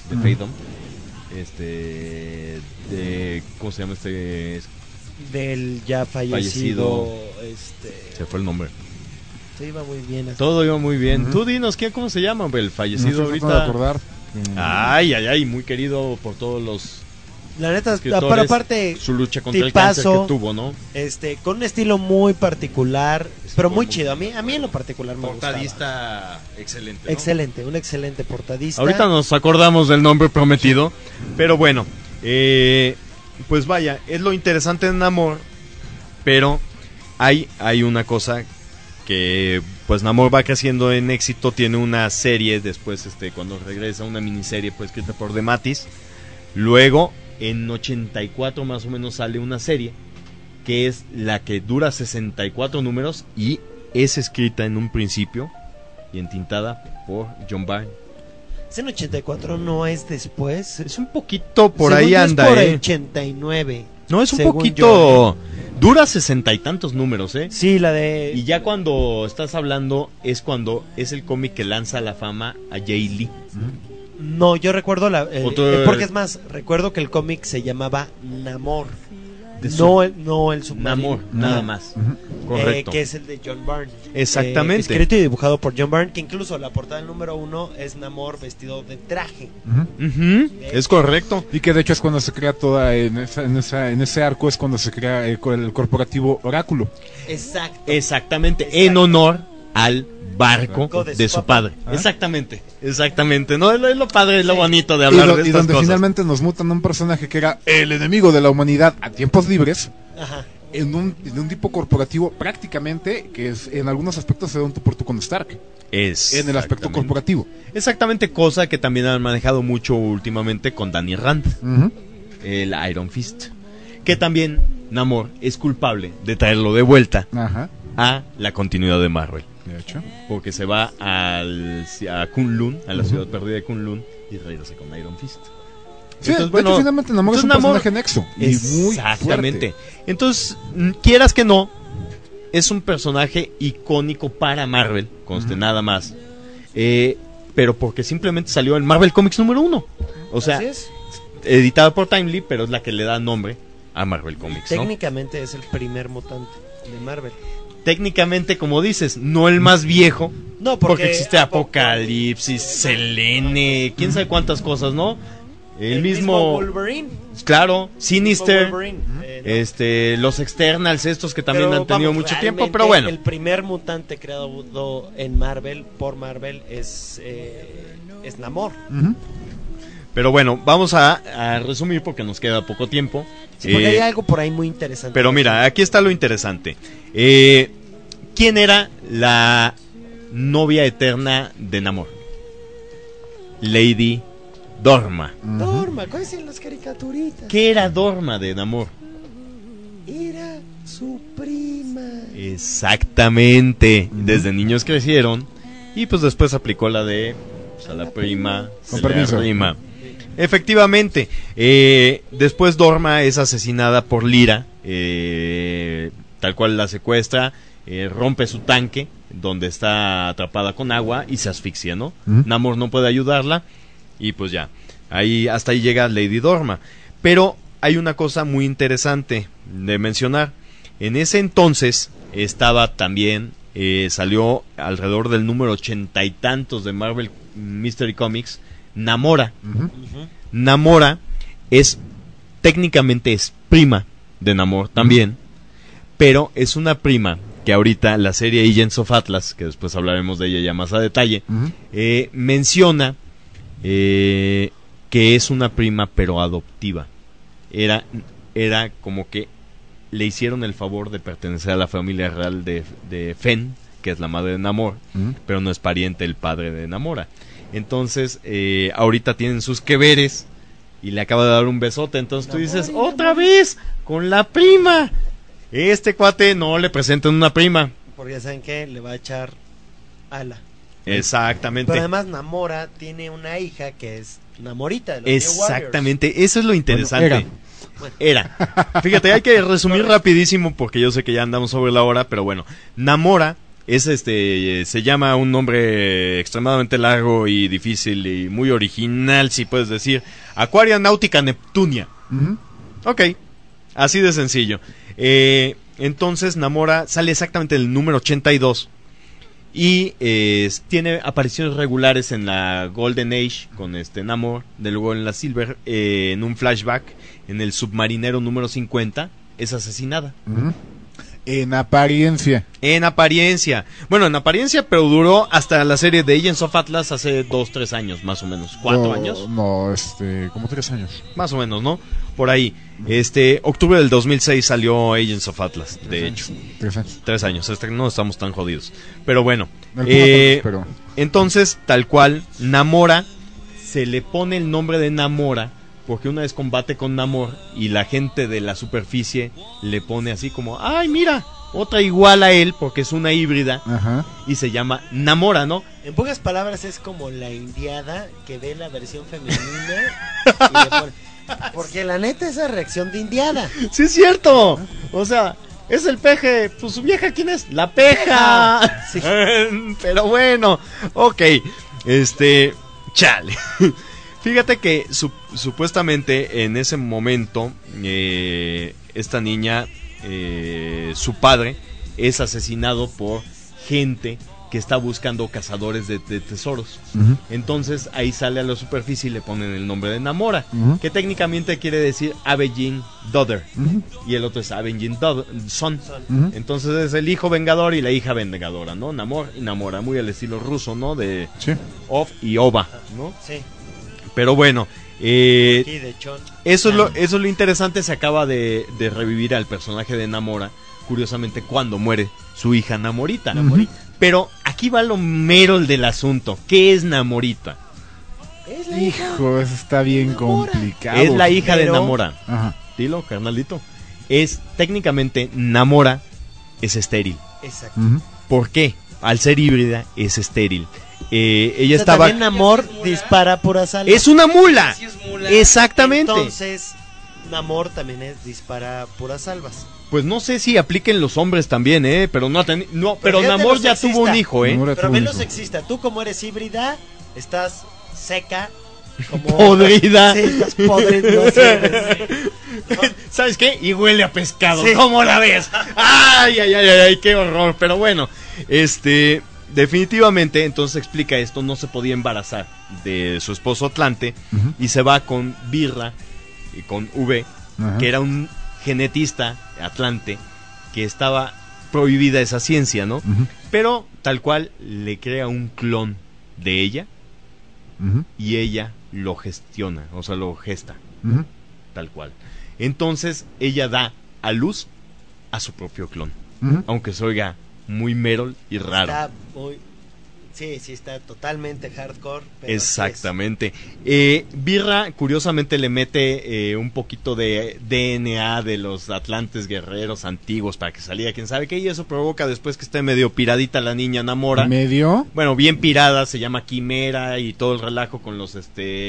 ¿cómo se llama Del ya fallecido. Se fue el nombre. Se iba muy bien. Todo iba muy bien. Tú dinos, ¿cómo se llama? El fallecido No sé, ahorita. no me puedo acordar. Ay, muy querido por todos los La neta, escritores. pero aparte, Su lucha contra el cáncer tipazo, que tuvo, ¿no? con un estilo muy particular, pero muy chido. A mí en lo particular me Portadista excelente, ¿no? Excelente, un excelente portadista. Ahorita nos acordamos del nombre prometido, pero bueno, pues vaya, es lo interesante en Namor, pero hay una cosa que pues Namor va creciendo en éxito, tiene una serie después, cuando regresa, una miniserie pues escrita por DeMatteis. Luego en 84 más o menos sale una serie que es la que dura 64 números y es escrita en un principio y entintada por John Byrne. ¿Es en 84? ¿No es después? Es un poquito por Según ahí yo anda, es por 89. No, es un según poquito... Dura 60 y tantos números, Sí, la de... Y ya cuando estás hablando es cuando es el cómic que lanza a la fama a Jay Lee. No, yo recuerdo Otro- porque es más, recuerdo que el cómic se llamaba Namor. De No el submarino. Namor, nada más. Correcto. Que es el de John Byrne. Exactamente. Escrito y dibujado por John Byrne, que incluso la portada del número 1 es Namor vestido de traje. Ujú, es correcto. Y que de hecho es cuando se crea toda, en ese arco es cuando se crea el corporativo Oráculo. Exacto. Exactamente, en honor al barco de de su su papá. padre. Exactamente. No, es lo padre, es lo bonito de hablar de Y estas donde cosas. finalmente nos mutan a un personaje que era el enemigo de la humanidad a tiempos libres. Ajá. en un tipo corporativo prácticamente que es, en algunos aspectos se da un tú por tú con Stark. En el aspecto corporativo. Exactamente, cosa que también han manejado mucho últimamente con Danny Rand, el Iron Fist. Que también Namor es culpable de traerlo de vuelta a la continuidad de Marvel. De hecho. Porque se va a Kunlun, a la ciudad perdida de Kunlun, y regresa con Iron Fist. Sí, entonces, de hecho, finalmente Namor es un personaje nexo. Y muy exactamente. fuerte. Entonces, quieras que no, es un personaje icónico para Marvel, conste nada más. Pero porque simplemente salió en Marvel Comics número 1. O sea, editada por Timely, pero es la que le da nombre a Marvel Comics, ¿no? Técnicamente es el primer mutante de Marvel. Técnicamente, como dices, no el más viejo. No, porque existe Apocalipsis, Selene, quién sabe cuántas cosas, ¿no? El mismo Wolverine. Claro, Sinister, Wolverine, los Externals estos que también pero han tenido vamos, mucho tiempo, realmente pero bueno. El primer mutante creado en Marvel, por Marvel, es Namor. Pero bueno, vamos a resumir porque nos queda poco tiempo. Sí, porque hay algo por ahí muy interesante. Pero mira, aquí está lo interesante. ¿Quién era la novia eterna de Namor? Lady Dorma. Dorma, ¿cuáles son las caricaturitas? ¿Qué era Dorma de Namor? Era su prima. Exactamente. Desde niños crecieron y pues después aplicó la de a la prima. Con permiso. Prima. Efectivamente. Después Dorma es asesinada por Lyra. Tal cual la secuestra. Rompe su tanque donde está atrapada con agua y se asfixia, ¿no? Namor no puede ayudarla. Y pues ya, hasta ahí llega Lady Dorma. Pero hay una cosa muy interesante de mencionar. En ese entonces estaba también, salió alrededor del número 80 y tantos de Marvel Mystery Comics, Namora. Namora técnicamente es prima de Namor también, pero es una prima que ahorita la serie Agents of Atlas, que después hablaremos de ella ya más a detalle, menciona que es una prima pero adoptiva. Era como que le hicieron el favor de pertenecer a la familia real de Fen, que es la madre de Namor, pero no es pariente el padre de Namora. Entonces ahorita tienen sus que veres y le acaba de dar un besote. Entonces tú dices, otra vez con la prima. Este cuate no le presentan una prima porque ya saben que le va a echar ala. Exactamente. Pero además Namora tiene una hija que es Namorita de los exactamente, New Warriors. Eso es lo interesante. Bueno, era. Fíjate, hay que resumir rapidísimo porque yo sé que ya andamos sobre la hora, pero bueno, Namora es se llama un nombre extremadamente largo y difícil y muy original, si puedes decir, Aquaria Náutica Neptunia. Ok, así de sencillo. Entonces Namora sale exactamente el número 82 y tiene apariciones regulares en la Golden Age con Namor, de luego en la Silver, en un flashback en el submarinero número 50 es asesinada. En apariencia. Bueno, en apariencia, pero duró hasta la serie de Agents of Atlas hace 2-3 años, más o menos. ¿4 años? No, como 3 años. Más o menos, ¿no? Por ahí. Octubre del 2006 salió Agents of Atlas, de hecho. 3 años. No estamos tan jodidos. Pero bueno. Entonces, tal cual, Namora, se le pone el nombre de Namora porque una vez combate con Namor y la gente de la superficie le pone así como, ay, mira, otra igual a él porque es una híbrida. Y se llama Namora, ¿no? En pocas palabras es como la indiada que ve la versión femenina y le pone, porque la neta esa reacción de indiada. Sí es cierto. O sea, es el peje, pues su vieja, ¿quién es? La peja. Sí. Pero bueno, ok. Chale. Fíjate que supuestamente en ese momento esta niña, su padre es asesinado por gente que está buscando cazadores de tesoros. Entonces ahí sale a la superficie y le ponen el nombre de Namora, que técnicamente quiere decir Avenging Daughter, y el otro es Avenging Son. Entonces es el hijo vengador y la hija vengadora, ¿no? Namor y Namora, muy al estilo ruso, ¿no? De Ov y Ova, ¿no? Sí. Pero bueno, Aquí de Chon. Eso es lo interesante. Se acaba de revivir al personaje de Namora, curiosamente, cuando muere su hija Namorita. Pero aquí va lo mero del asunto. ¿Qué es Namorita? Es la hija. Hijo, eso está bien complicado. Es la hija de Pero- Namora. Ajá. Dilo, carnalito. Es técnicamente Namora es estéril. Exacto. Ujú. ¿Por qué? Al ser híbrida es estéril. Ella O sea, estaba. también Namor dispara puras almas. Es una mula. Sí, es mula. Exactamente. Entonces, Namor también dispara puras almas. Pues no sé si apliquen los hombres también, pero no, pero Pero fíjate Namor lo ya sexista. tuvo un hijo, Namor Pero tuvo menos un hijo. sexista. Tú como eres híbrida, estás seca. Como... Podrida. Sí, estás podrida. No sirves. ¿Sabes qué? Y huele a pescado. Sí. ¿Cómo la ves? Ay, qué horror. Pero bueno, definitivamente, entonces explica esto, no se podía embarazar de su esposo Atlante Ujú. y se va con Birra y con V, Ajá. que era un genetista Atlante que estaba prohibida esa ciencia, ¿no? Ujú. Pero tal cual le crea un clon de ella Ujú. y ella lo gestiona, o sea, lo gesta, Ujú. tal cual. Entonces ella da a luz a su propio clon, Ujú. aunque se oiga muy Merol y raro. Está muy... Sí, está totalmente hardcore. Pero Exactamente. Birra, curiosamente, le mete un poquito de DNA de los atlantes guerreros antiguos para que saliera quién sabe qué, y eso provoca después que esté medio piradita la niña Namora. Medio. Bueno, bien pirada, se llama Quimera y todo el relajo con los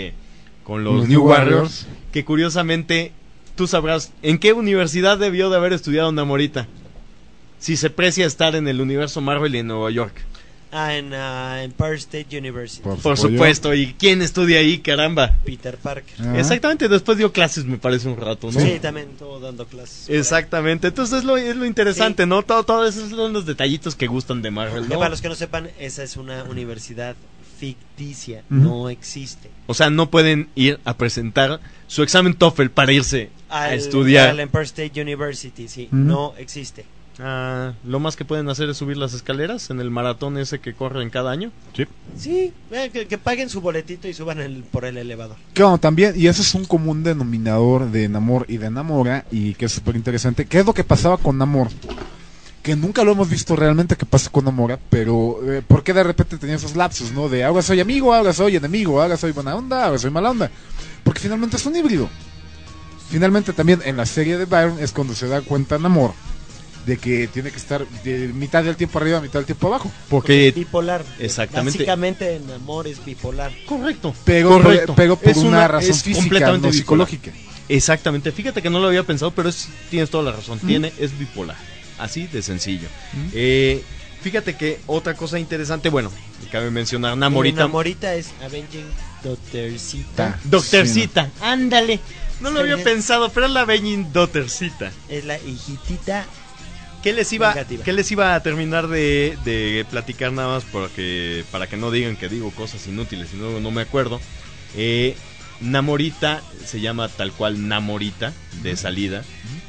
Los New New Warriors, que curiosamente tú sabrás en qué universidad debió de haber estudiado Namorita. Si se precia estar en el universo Marvel y en Nueva York. en Empire State University. Por supuesto, ¿y quién estudia ahí, caramba? Peter Parker. Ajá. Exactamente, después dio clases, me parece, un rato, ¿no? Sí, también estuvo dando clases. Exactamente, entonces es lo interesante, Sí. ¿no? Todo esos son los detallitos que gustan de Marvel, Que ¿no? para los que no sepan, esa es una universidad ficticia, Ujú. no existe. O sea, no pueden ir a presentar su examen TOEFL para irse a Al estudiar. Empire State University, sí, Ujú. no existe. Lo más que pueden hacer es subir las escaleras en el maratón ese que corren cada año. Sí, que paguen su boletito y suban por el elevador. Claro, también, y ese es un común denominador de Namor y de Namora, y que es súper interesante. ¿Qué es lo que pasaba con Namor? Que nunca lo hemos visto realmente que pasa con Namora, pero ¿por qué de repente tenía esos lapsos, no? De ahora soy amigo, ahora soy enemigo, ahora soy buena onda, ahora soy mala onda. Porque finalmente es un híbrido. Finalmente también en la serie de Byron es cuando se da cuenta Namor de que tiene que estar de mitad del tiempo arriba, mitad del tiempo abajo. Porque es Porque... bipolar. Exactamente. Básicamente en amor es bipolar. Correcto. Pero correcto. por Es una razón es física, completamente no bipolar. psicológica. Exactamente, fíjate que no lo había pensado, pero tienes toda la razón, es bipolar, así de sencillo. Fíjate que otra cosa interesante, bueno, cabe mencionar Namorita. Namorita es Avenging Daughtercita. Doctorcita, ándale, no lo había Sí. pensado, pero es la Avenging Daughtercita. Es la hijitita. ¿Qué les iba a terminar de platicar nada más para que no digan que digo cosas inútiles y no me acuerdo? Namorita se llama tal cual Namorita de salida,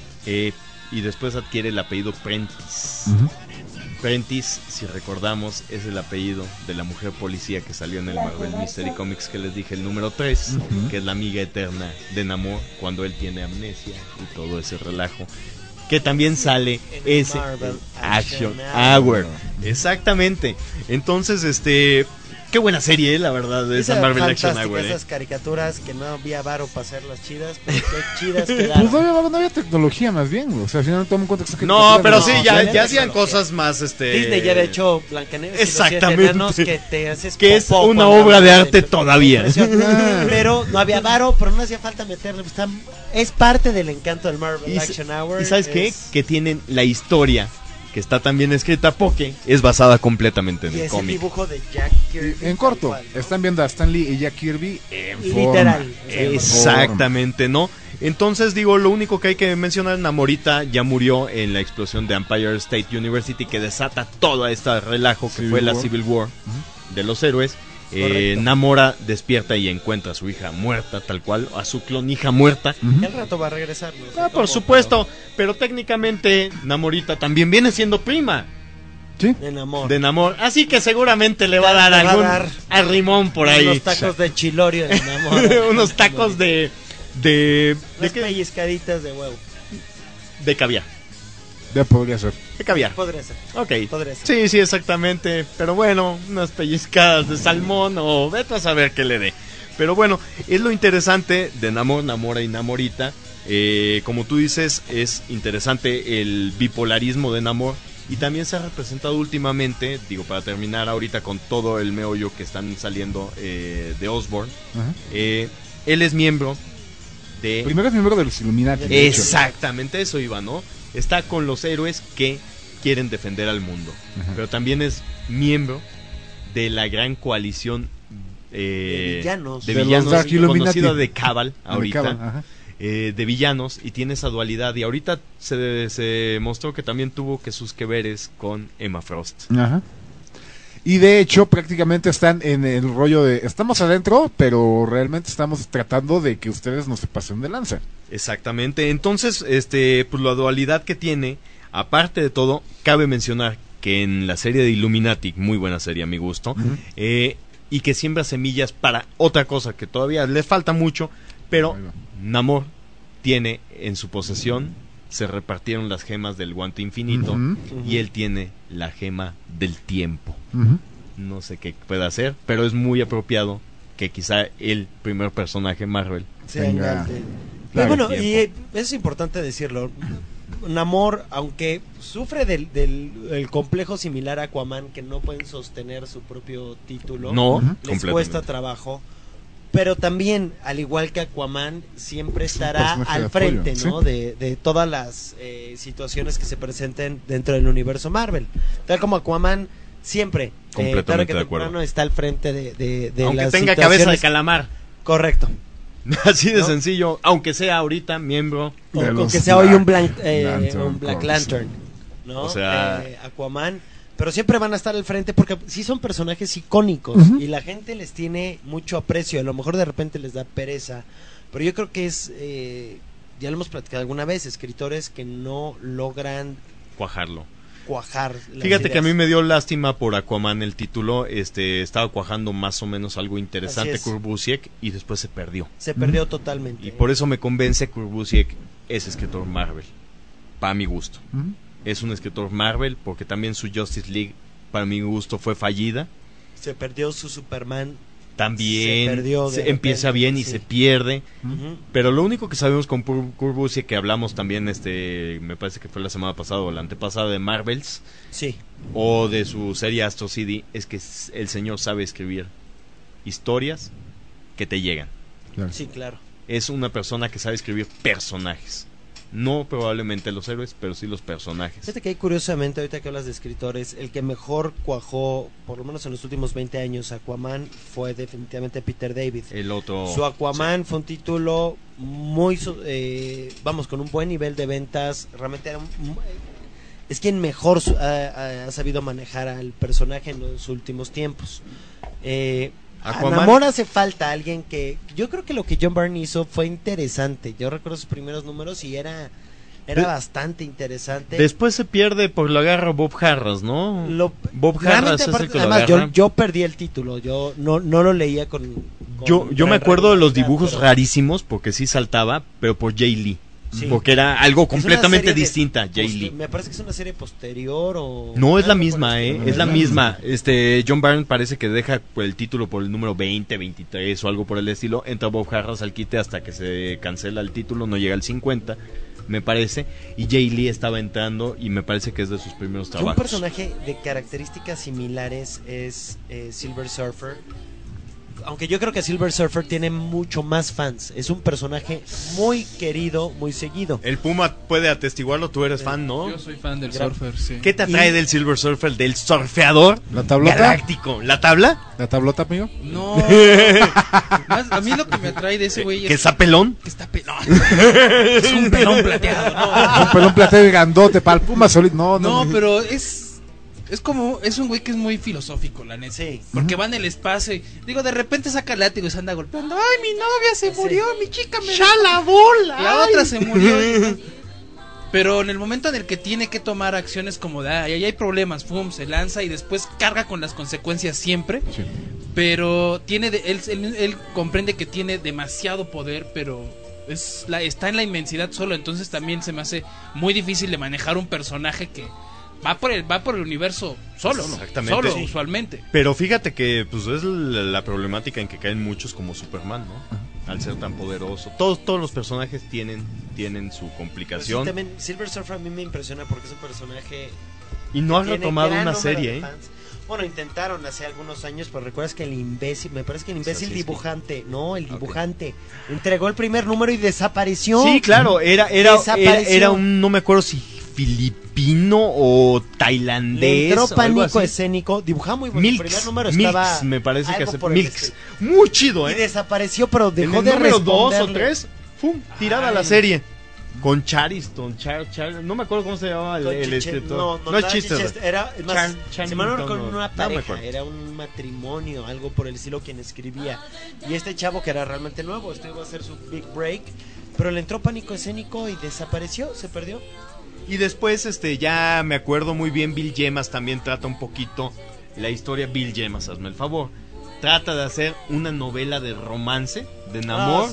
y después adquiere el apellido Prentice. Prentice, si recordamos, es el apellido de la mujer policía que salió en el Marvel Mystery Comics que les dije, el número 3, que es la amiga eterna de Namor cuando él tiene amnesia y todo ese relajo. Que también sale En el ese Marvel Action Action Hour. Exactamente. Entonces, qué buena serie, la verdad, de esa Marvel Action Hour. Esas caricaturas que no había varo para hacerlas chidas, pero qué chidas Pues quedaron. no había tecnología más bien, güey. O sea, al final tomo en cuenta que son No, pero caricaturas sí, de ya tecnología. hacían cosas más, Disney ya había hecho Blancanieves y los siete Exactamente. enanos que te haces Que es popó una cuando obra de hablan arte todavía. Pero no había varo, pero no hacía falta meterle. Es parte del encanto del Marvel Action Hour. ¿Y sabes qué? es- Que tienen la historia que está también escrita porque es basada completamente en Y el es el cómic. dibujo de Jack Kirby. En corto, tal cual, ¿no? están viendo a Stan Lee y Jack Kirby en Literal. forma. Exactamente, ¿no? Entonces digo, lo único que hay que mencionar, Namorita ya murió en la explosión de Empire State University que desata toda esta relajo que Civil fue la War. Civil War de los héroes. Correcto. Namora despierta y encuentra a su hija muerta, tal cual, a su clon hija muerta. Que al rato va a regresar. No sé Ah, por cómo, supuesto, pero técnicamente Namorita también viene siendo prima. ¿Sí? de Namor. De Namor. Así que seguramente le va a dar Le va a algún dar arrimón por ahí. Unos tacos de chilorio de Namor. Unos tacos de Unas qué? pellizcaditas de huevo. De caviar. Ya podría ser. De caviar. Podría ser. Ok. Podría ser. Sí, sí, exactamente. Pero bueno, unas pellizcadas de salmón o vete a saber qué le dé. Pero bueno, es lo interesante de Namor, Namora y Namorita. Como tú dices, es interesante el bipolarismo de Namor. Y también se ha representado últimamente, digo, para terminar ahorita con todo el meollo que están saliendo de Osborn. Ajá. Él es miembro de... Primero es miembro de los Illuminati. de hecho. Exactamente, eso iba, ¿no? Está con los héroes que quieren defender al mundo. Ajá. Pero también es miembro de la gran coalición De villanos. de De los villanos Dark Illuminati. conocida de Cabal Ah, de ahorita. Cabal, ajá. De villanos, y tiene esa dualidad. Y ahorita se mostró que también tuvo que sus que veres con Emma Frost. Ajá. Y de hecho, prácticamente están en el rollo de estamos adentro, pero realmente estamos tratando de que ustedes no se pasen de lanza. Exactamente. Entonces, pues la dualidad que tiene, aparte de todo, cabe mencionar que en la serie de Illuminati, muy buena serie a mi gusto, y que siembra semillas para otra cosa que todavía le falta mucho, pero Ahí va. Namor tiene en su posesión, se repartieron las gemas del guante infinito, Ujú. y él tiene la gema del tiempo. Ujú. No sé qué puede hacer, pero es muy apropiado que quizá el primer personaje Marvel. Sí, Venga. Pero Claro, bueno, tiempo. y es importante decirlo. Namor, aunque sufre del el complejo similar a Aquaman, que no pueden sostener su propio título, No, Ujú. les completamente. cuesta trabajo. Pero también, al igual que Aquaman, siempre Es un estará personaje de al frente, apoyo, ¿no? sí. De todas las situaciones que se presenten dentro del universo Marvel. Tal como Aquaman siempre, Completamente tarde que de acuerdo. temprano, está al frente de Aunque las tenga cabeza de situaciones. calamar. Correcto. Así de ¿No? sencillo, aunque sea ahorita miembro. O, De o los que sea hoy un Black Lantern, un Black Corps. Lantern, ¿no? O sea- Aquaman, pero siempre van a estar al frente porque sí son personajes icónicos Ujú. y la gente les tiene mucho aprecio. A lo mejor de repente les da pereza, pero yo creo que es, ya lo hemos platicado alguna vez, escritores que no logran Cuajarlo. cuajar las Fíjate que a ideas. mí me dio lástima por Aquaman el título. Estaba cuajando más o menos algo interesante Así es. Kurt Busiek y después se perdió. Se perdió totalmente. Y por eso me convence Kurt Busiek es escritor Marvel. Para mi gusto. Ujú. Es un escritor Marvel porque también su Justice League, para mi gusto, fue fallida. Se perdió su Superman. También Se perdió de empieza repente, bien y sí. se pierde. Ujú. Pero lo único que sabemos con Kurt Busiek, que hablamos también, me parece que fue la semana pasada o la antepasada, de Marvels Sí. o de su serie Astro City, es que el señor sabe escribir historias que te llegan. Claro. Sí, claro. Es una persona que sabe escribir personajes. No probablemente los héroes, pero sí los personajes. Fíjate que ahí, curiosamente, ahorita que hablas de escritores, el que mejor cuajó, por lo menos en los últimos 20 años, Aquaman, fue definitivamente Peter David. El otro... Su Aquaman fue un título muy, vamos, con un buen nivel de ventas. Realmente era es quien mejor ha sabido manejar al personaje en los últimos tiempos. A Aquaman- Namor hace falta alguien que... Yo creo que lo que John Byrne hizo fue interesante. Yo recuerdo sus primeros números y era bastante interesante. Después se pierde por lo agarra Bob Harras, ¿no? Bob Harras Realmente, es aparte, el que lo además, agarra. yo perdí el título. Yo no lo leía con Yo me gran acuerdo de los regularidad, dibujos pero- rarísimos, porque sí saltaba, pero por Jay Lee. Sí. Porque era algo Es una completamente serie de- distinta, Jay Lee. Me parece que es una serie posterior o... No es la algo por misma, el estilo. es la misma. John Byrne parece que deja por el título por el número 20, 23 o algo por el estilo. Entra Bob Harras al quite hasta que se cancela el título, no llega al 50, me parece. Y Jay Lee estaba entrando y me parece que es de sus primeros Un trabajos. personaje de características similares es Silver Surfer. Aunque yo creo que Silver Surfer tiene mucho más fans. Es un personaje muy querido, muy seguido. El Puma puede atestiguarlo, tú eres fan, ¿no? Yo soy fan del Gran- surfer, sí. ¿Qué te atrae del Silver Surfer, del surfeador ¿La tablota? galáctico? ¿La tabla? ¿La tablota, amigo? No. Más, a mí lo que me atrae de ese güey ¿Que es está pelón? que está pelón. Es un pelón plateado. No, Un pelón plateado y grandote para el Puma solito. no, pero es como, es un güey que es muy filosófico, la neta. Sí. Porque va en el espacio y, digo, de repente saca el látigo y se anda golpeando. Ay, mi novia se Sí. murió, mi chica me... la bola! La otra se murió. Pero en el momento en el que tiene que tomar acciones como de, ahí hay problemas, pum, se lanza y después carga con las consecuencias siempre. Sí. Pero él comprende que tiene demasiado poder, pero está en la inmensidad solo. Entonces también se me hace muy difícil de manejar un personaje que va por el universo solo, Exactamente. solo Sí. usualmente. Pero fíjate que pues es la problemática en que caen muchos como Superman, ¿no? Al ser tan poderoso. Todos los personajes tienen su Pero sí, complicación. también Silver Surfer a mí me impresiona porque es un personaje Y no has tiene retomado gran una número serie, de ¿eh? fans. Bueno, intentaron hace algunos años, pero recuerdas que el imbécil dibujante, entregó el primer número y desapareció. Sí, claro, era Desapareció. un, no me acuerdo si filipino o Le tailandés. entró o algo pánico así. escénico, dibujaba muy bueno. El primer Milks, número Milks, estaba me parece que algo hace por el Milks. estilo. Muy chido, Y ¿eh? desapareció, pero En dejó el de número 2 o responderle. 3, ¡pum! Tirada Ay. la serie. Con Chariston, no me acuerdo cómo se llamaba el Con Chiche- escritor. no es Chichester. Chichester, era es más, se llamaron con una no me pareja, acuerdo. era un matrimonio, algo por el estilo quien escribía. Y este chavo que era realmente nuevo, este iba a ser su big break, pero le entró pánico escénico y desapareció, se perdió. Y después, ya me acuerdo muy bien, Bill Yemas también trata un poquito la historia. Bill Yemas, hazme el favor. Trata de hacer una novela de romance, de enamor,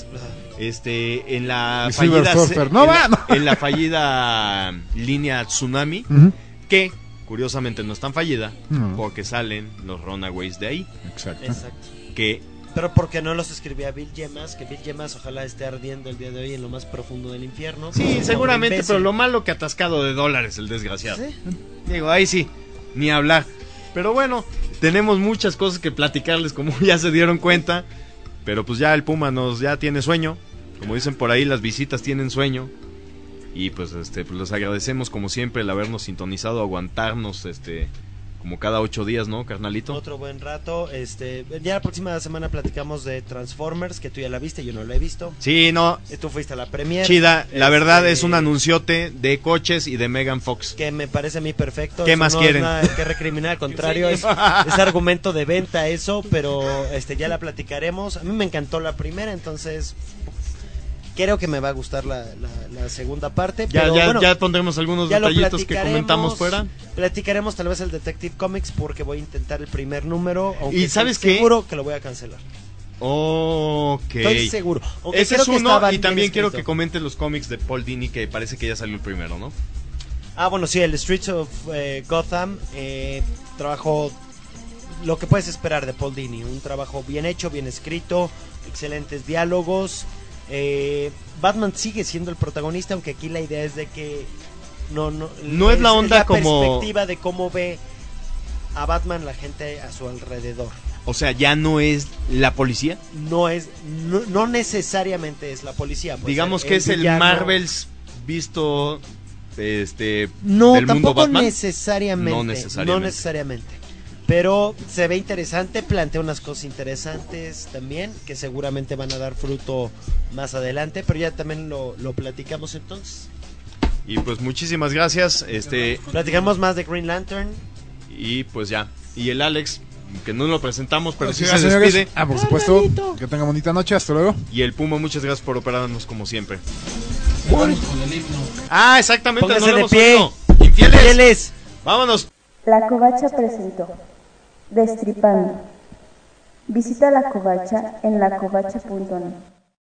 en la Y Silver fallida Surfer. No va, no. en la fallida línea Tsunami, Ujú. que curiosamente no es tan fallida, No. porque salen los Runaways de ahí, Exacto. Exacto. que Pero porque no los escribía Bill Yemas, que Bill Yemas ojalá esté ardiendo el día de hoy en lo más profundo del infierno. sí, Pobre seguramente, imbécil. pero lo malo que atascado de dólares el desgraciado. ¿Sí? Digo, ahí sí, ni hablar. Pero bueno, tenemos muchas cosas que platicarles, como ya se dieron cuenta. Pero pues ya el Puma ya tiene sueño. Como dicen por ahí, las visitas tienen sueño. Y pues pues les agradecemos como siempre el habernos sintonizado, aguantarnos como cada 8 días, ¿no, carnalito? Otro buen rato. Ya la próxima semana platicamos de Transformers, que tú ya la viste, yo no la he visto. Sí, no, Tú fuiste a la premiere. chida. La verdad es un anunciote de coches y de Megan Fox. Que me parece a mí perfecto. ¿Qué Eso más no quieren? Es nada que recriminar, al contrario, es argumento de venta eso, pero ya la platicaremos. A mí me encantó la primera, entonces creo que me va a gustar la segunda parte. Pero bueno, Ya pondremos algunos ya lo detallitos que platicaremos. comentamos fuera. Platicaremos tal vez el Detective Comics porque voy a intentar el primer número, aunque ¿Y sabes estoy qué? seguro que lo voy a cancelar. Ok. Estoy seguro. Aunque Ese creo es que uno, estaba y bien también quiero escrito. que comenten los cómics de Paul Dini, que parece que ya salió el primero, ¿no? Bueno, sí, el Streets of Gotham, trabajo lo que puedes esperar de Paul Dini, un trabajo bien hecho, bien escrito, excelentes diálogos. Batman sigue siendo el protagonista, aunque aquí la idea es de que No es la onda como- perspectiva de cómo ve a Batman la gente a su alrededor. O sea, ya no es la policía. No necesariamente es la policía. Puede Digamos ser que es el villano. Marvels visto No, del mundo tampoco Batman. necesariamente. No No necesariamente. necesariamente. Pero se ve interesante, plantea unas cosas interesantes también, que seguramente van a dar fruto más adelante, pero ya también lo platicamos entonces. Y pues muchísimas gracias. Platicamos más de Green Lantern. Y pues ya. Y el Alex, que no lo presentamos, pero sí Oiga, se señores. despide. Por supuesto. Que tengan bonita noche. Hasta luego. Y el Puma, muchas gracias por operarnos como siempre. Vamos con el himno. Ah, exactamente. Póngase no lo de hemos pie. oído. Infieles. Fieles. Vámonos. La Covacha presentó Destripando. Visita La Covacha en lacovacha.net.